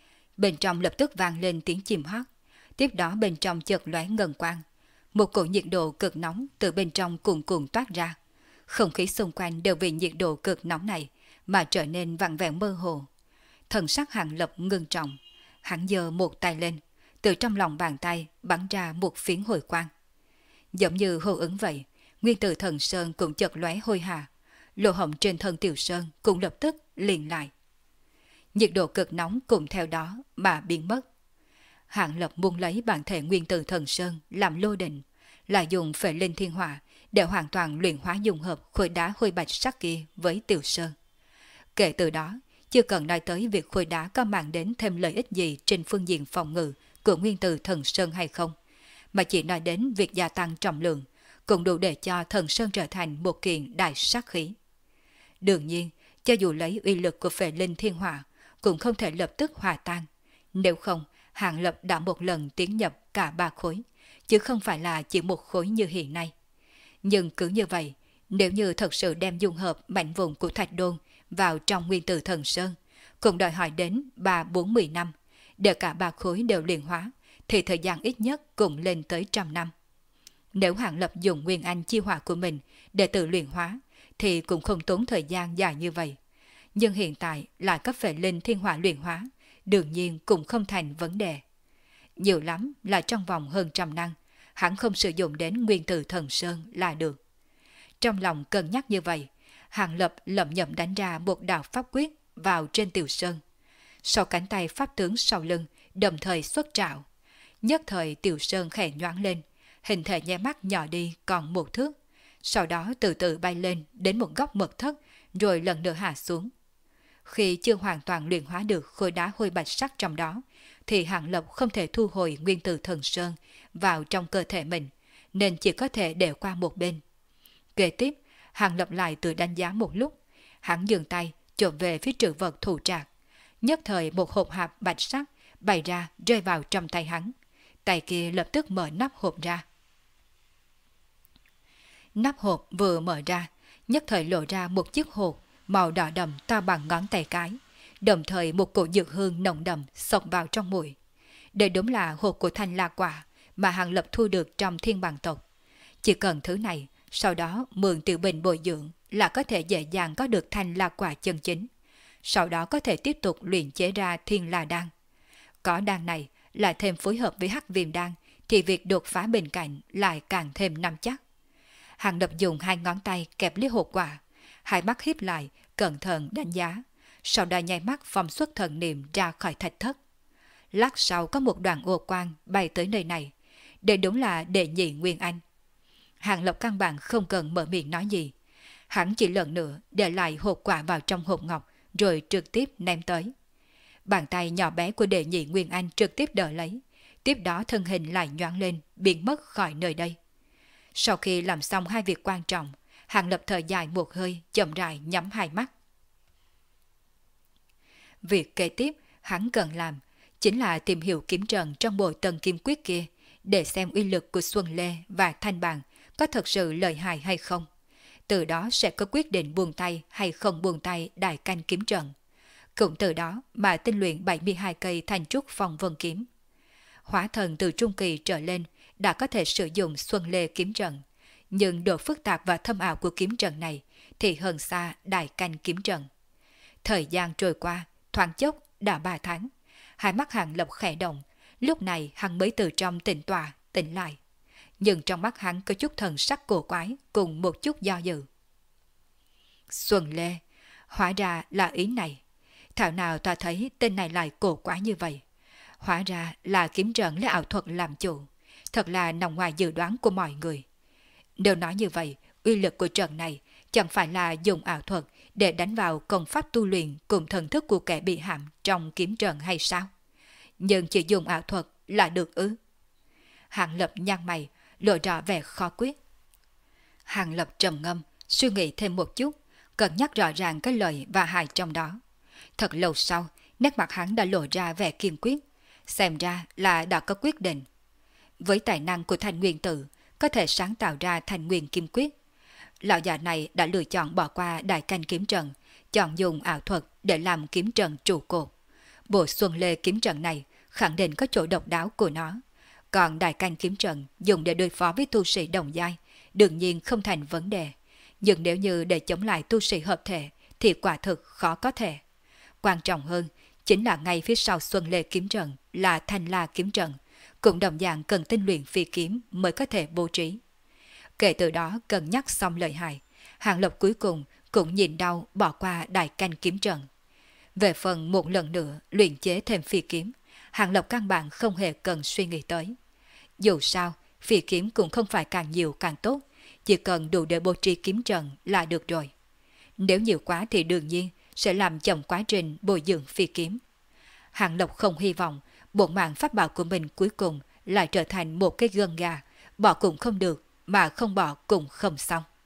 Bên trong lập tức vang lên tiếng chim hót, tiếp đó bên trong chợt lóe ngân quang. Một cổ nhiệt độ cực nóng từ bên trong cuồn cuộn toát ra. Không khí xung quanh đều vì nhiệt độ cực nóng này mà trở nên vặn vẹo mơ hồ. Thần sắc Hàng Lập ngưng trọng, hắn giơ một tay lên, từ trong lòng bàn tay bắn ra một phiến hồi quang. Giống như hô ứng vậy, nguyên tử thần sơn cũng chợt lóe hôi hà, lỗ hổng trên thân Tiểu Sơn cũng lập tức liền lại. Nhiệt độ cực nóng cũng theo đó mà biến mất. Hàng Lập muốn lấy bản thể nguyên tử thần sơn làm lô định, là dùng phệ linh thiên hỏa để hoàn toàn luyện hóa dung hợp khối đá hôi bạch sắc kia với Tiểu Sơn. Kể từ đó, chưa cần nói tới việc khối đá có mang đến thêm lợi ích gì trên phương diện phòng ngự của nguyên tử thần sơn hay không, mà chỉ nói đến việc gia tăng trọng lượng, cũng đủ để cho thần sơn trở thành một kiện đại sát khí. Đương nhiên, cho dù lấy uy lực của phệ linh thiên hỏa, cũng không thể lập tức hòa tan. Nếu không, Hàng Lập đã một lần tiến nhập cả 3 khối, chứ không phải là chỉ một khối như hiện nay. Nhưng cứ như vậy, nếu như thật sự đem dung hợp mảnh vùng của Thạch Đôn vào trong nguyên tử thần sơn, cũng đòi hỏi đến 3-40 năm, để cả 3 khối đều luyện hóa, thì thời gian ít nhất cũng lên tới 100 năm. Nếu Hàng Lập dùng nguyên anh chi hỏa của mình để tự luyện hóa, thì cũng không tốn thời gian dài như vậy. Nhưng hiện tại lại có phệ linh thiên hỏa luyện hóa, đương nhiên cũng không thành vấn đề. Nhiều lắm là trong vòng hơn 100 năm, hắn không sử dụng đến nguyên tử thần sơn là được. Trong lòng cân nhắc như vậy, Hàng Lập lẩm nhẩm đánh ra một đạo pháp quyết vào trên Tiểu Sơn. Sau cánh tay pháp tướng sau lưng đồng thời xuất trảo. Nhất thời Tiểu Sơn khẽ nhoáng lên, hình thể nháy mắt nhỏ đi còn 1 thước. Sau đó từ từ bay lên đến một góc mật thất, rồi lần nữa hạ xuống. Khi chưa hoàn toàn luyện hóa được khối đá hôi bạch sắc trong đó, thì Hàng Lập không thể thu hồi nguyên tử thần sơn vào trong cơ thể mình, nên chỉ có thể để qua một bên. Kế tiếp, Hàng Lập lại tự đánh giá một lúc, hắn dừng tay chộp về phía trữ vật thủ trạc. Nhất thời một hộp hạp bạch sắc bày ra rơi vào trong tay hắn. Tay kia lập tức mở nắp hộp ra. Nắp hộp vừa mở ra, nhất thời lộ ra một chiếc hộp màu đỏ đậm to bằng ngón tay cái, đồng thời một cổ dược hương nồng đậm xộc vào trong mũi. Đây đúng là hộp của thanh la quả mà Hàng Lập thu được trong thiên bằng tộc. Chỉ cần thứ này, sau đó mượn tiểu bình bồi dưỡng là có thể dễ dàng có được thanh la quả chân chính. Sau đó có thể tiếp tục luyện chế ra thiên la đan. Có đan này lại thêm phối hợp với hắc viêm đan thì việc đột phá bên cạnh lại càng thêm nắm chắc. Hàng Lập dùng hai ngón tay kẹp lấy hộp quả, hai mắt híp lại, cẩn thận đánh giá, sau đó nháy mắt phóng xuất thần niệm ra khỏi thạch thất. Lát sau có một đoàn ô quang bay tới nơi này, đây đúng là đệ nhị Nguyên Anh. Hàng Lập căn bản không cần mở miệng nói gì, hắn chỉ lần nữa để lại hộp quả vào trong hộp ngọc rồi trực tiếp ném tới. Bàn tay nhỏ bé của đệ nhị Nguyên Anh trực tiếp đỡ lấy, tiếp đó thân hình lại nhoáng lên, biến mất khỏi nơi đây. Sau khi làm xong hai việc quan trọng, Hàng Lập thở dài một hơi, chậm rãi nhắm hai mắt. Việc kế tiếp hắn cần làm chính là tìm hiểu kiếm trận trong bộ tầng kim quyết kia, để xem uy lực của Xuân Lê và Thanh Bàn có thật sự lợi hại hay không. Từ đó sẽ có quyết định buông tay hay không buông tay đại canh kiếm trận. Cũng từ đó mà tinh luyện 72 cây thanh trúc phong vân kiếm. Hóa thần từ trung kỳ trở lên đã có thể sử dụng Xuân Lê kiếm trận, nhưng độ phức tạp và thâm ảo của kiếm trận này thì hơn xa đại canh kiếm trận. Thời gian trôi qua, thoáng chốc đã 3 tháng, hai mắt Hàng Lập khẽ động, lúc này hắn mới từ trong tĩnh tọa tỉnh lại. Nhưng trong mắt hắn có chút thần sắc cổ quái cùng một chút do dự. Xuân Lê, hóa ra là ý này. Thảo nào ta thấy tên này lại cổ quái như vậy. Hóa ra là kiếm trận lấy ảo thuật làm chủ, thật là nằm ngoài dự đoán của mọi người. Nếu nói như vậy, uy lực của trận này chẳng phải là dùng ảo thuật để đánh vào công pháp tu luyện cùng thần thức của kẻ bị hãm trong kiếm trận hay sao? Nhưng chỉ dùng ảo thuật là được ư? Hàng Lập nhăn mày, lộ rõ vẻ khó quyết. Hàng Lập trầm ngâm, suy nghĩ thêm một chút, cân nhắc rõ ràng cái lợi và hại trong đó. Thật lâu sau, nét mặt hắn đã lộ ra vẻ kiên quyết, xem ra là đã có quyết định. Với tài năng của Thanh Nguyên Tử, có thể sáng tạo ra Thanh Nguyên Kim Quyết, lão già này đã lựa chọn bỏ qua đại canh kiếm trận, chọn dùng ảo thuật để làm kiếm trận trụ cột. Bộ Xuân Lê kiếm trận này khẳng định có chỗ độc đáo của nó, còn đại canh kiếm trận dùng để đối phó với tu sĩ đồng giai đương nhiên không thành vấn đề, nhưng nếu như để chống lại tu sĩ hợp thể thì quả thực khó có thể. Quan trọng hơn chính là ngay phía sau Xuân Lê kiếm trận là Thanh La kiếm trận, cũng đồng dạng cần tinh luyện phi kiếm mới có thể bố trí. Kể từ đó cân nhắc xong lợi hại, Hàng Lập cuối cùng cũng nhìn đau bỏ qua đại canh kiếm trận. Về phần một lần nữa luyện chế thêm phi kiếm, Hàng Lập căn bản không hề cần suy nghĩ tới. Dù sao, phi kiếm cũng không phải càng nhiều càng tốt, chỉ cần đủ để bố trí kiếm trận là được rồi. Nếu nhiều quá thì đương nhiên sẽ làm chậm quá trình bồi dưỡng phi kiếm. Hàng Lập không hy vọng bộ mạng pháp bảo của mình cuối cùng lại trở thành một cái gân gà, bỏ cũng không được, mà không bỏ cũng không xong.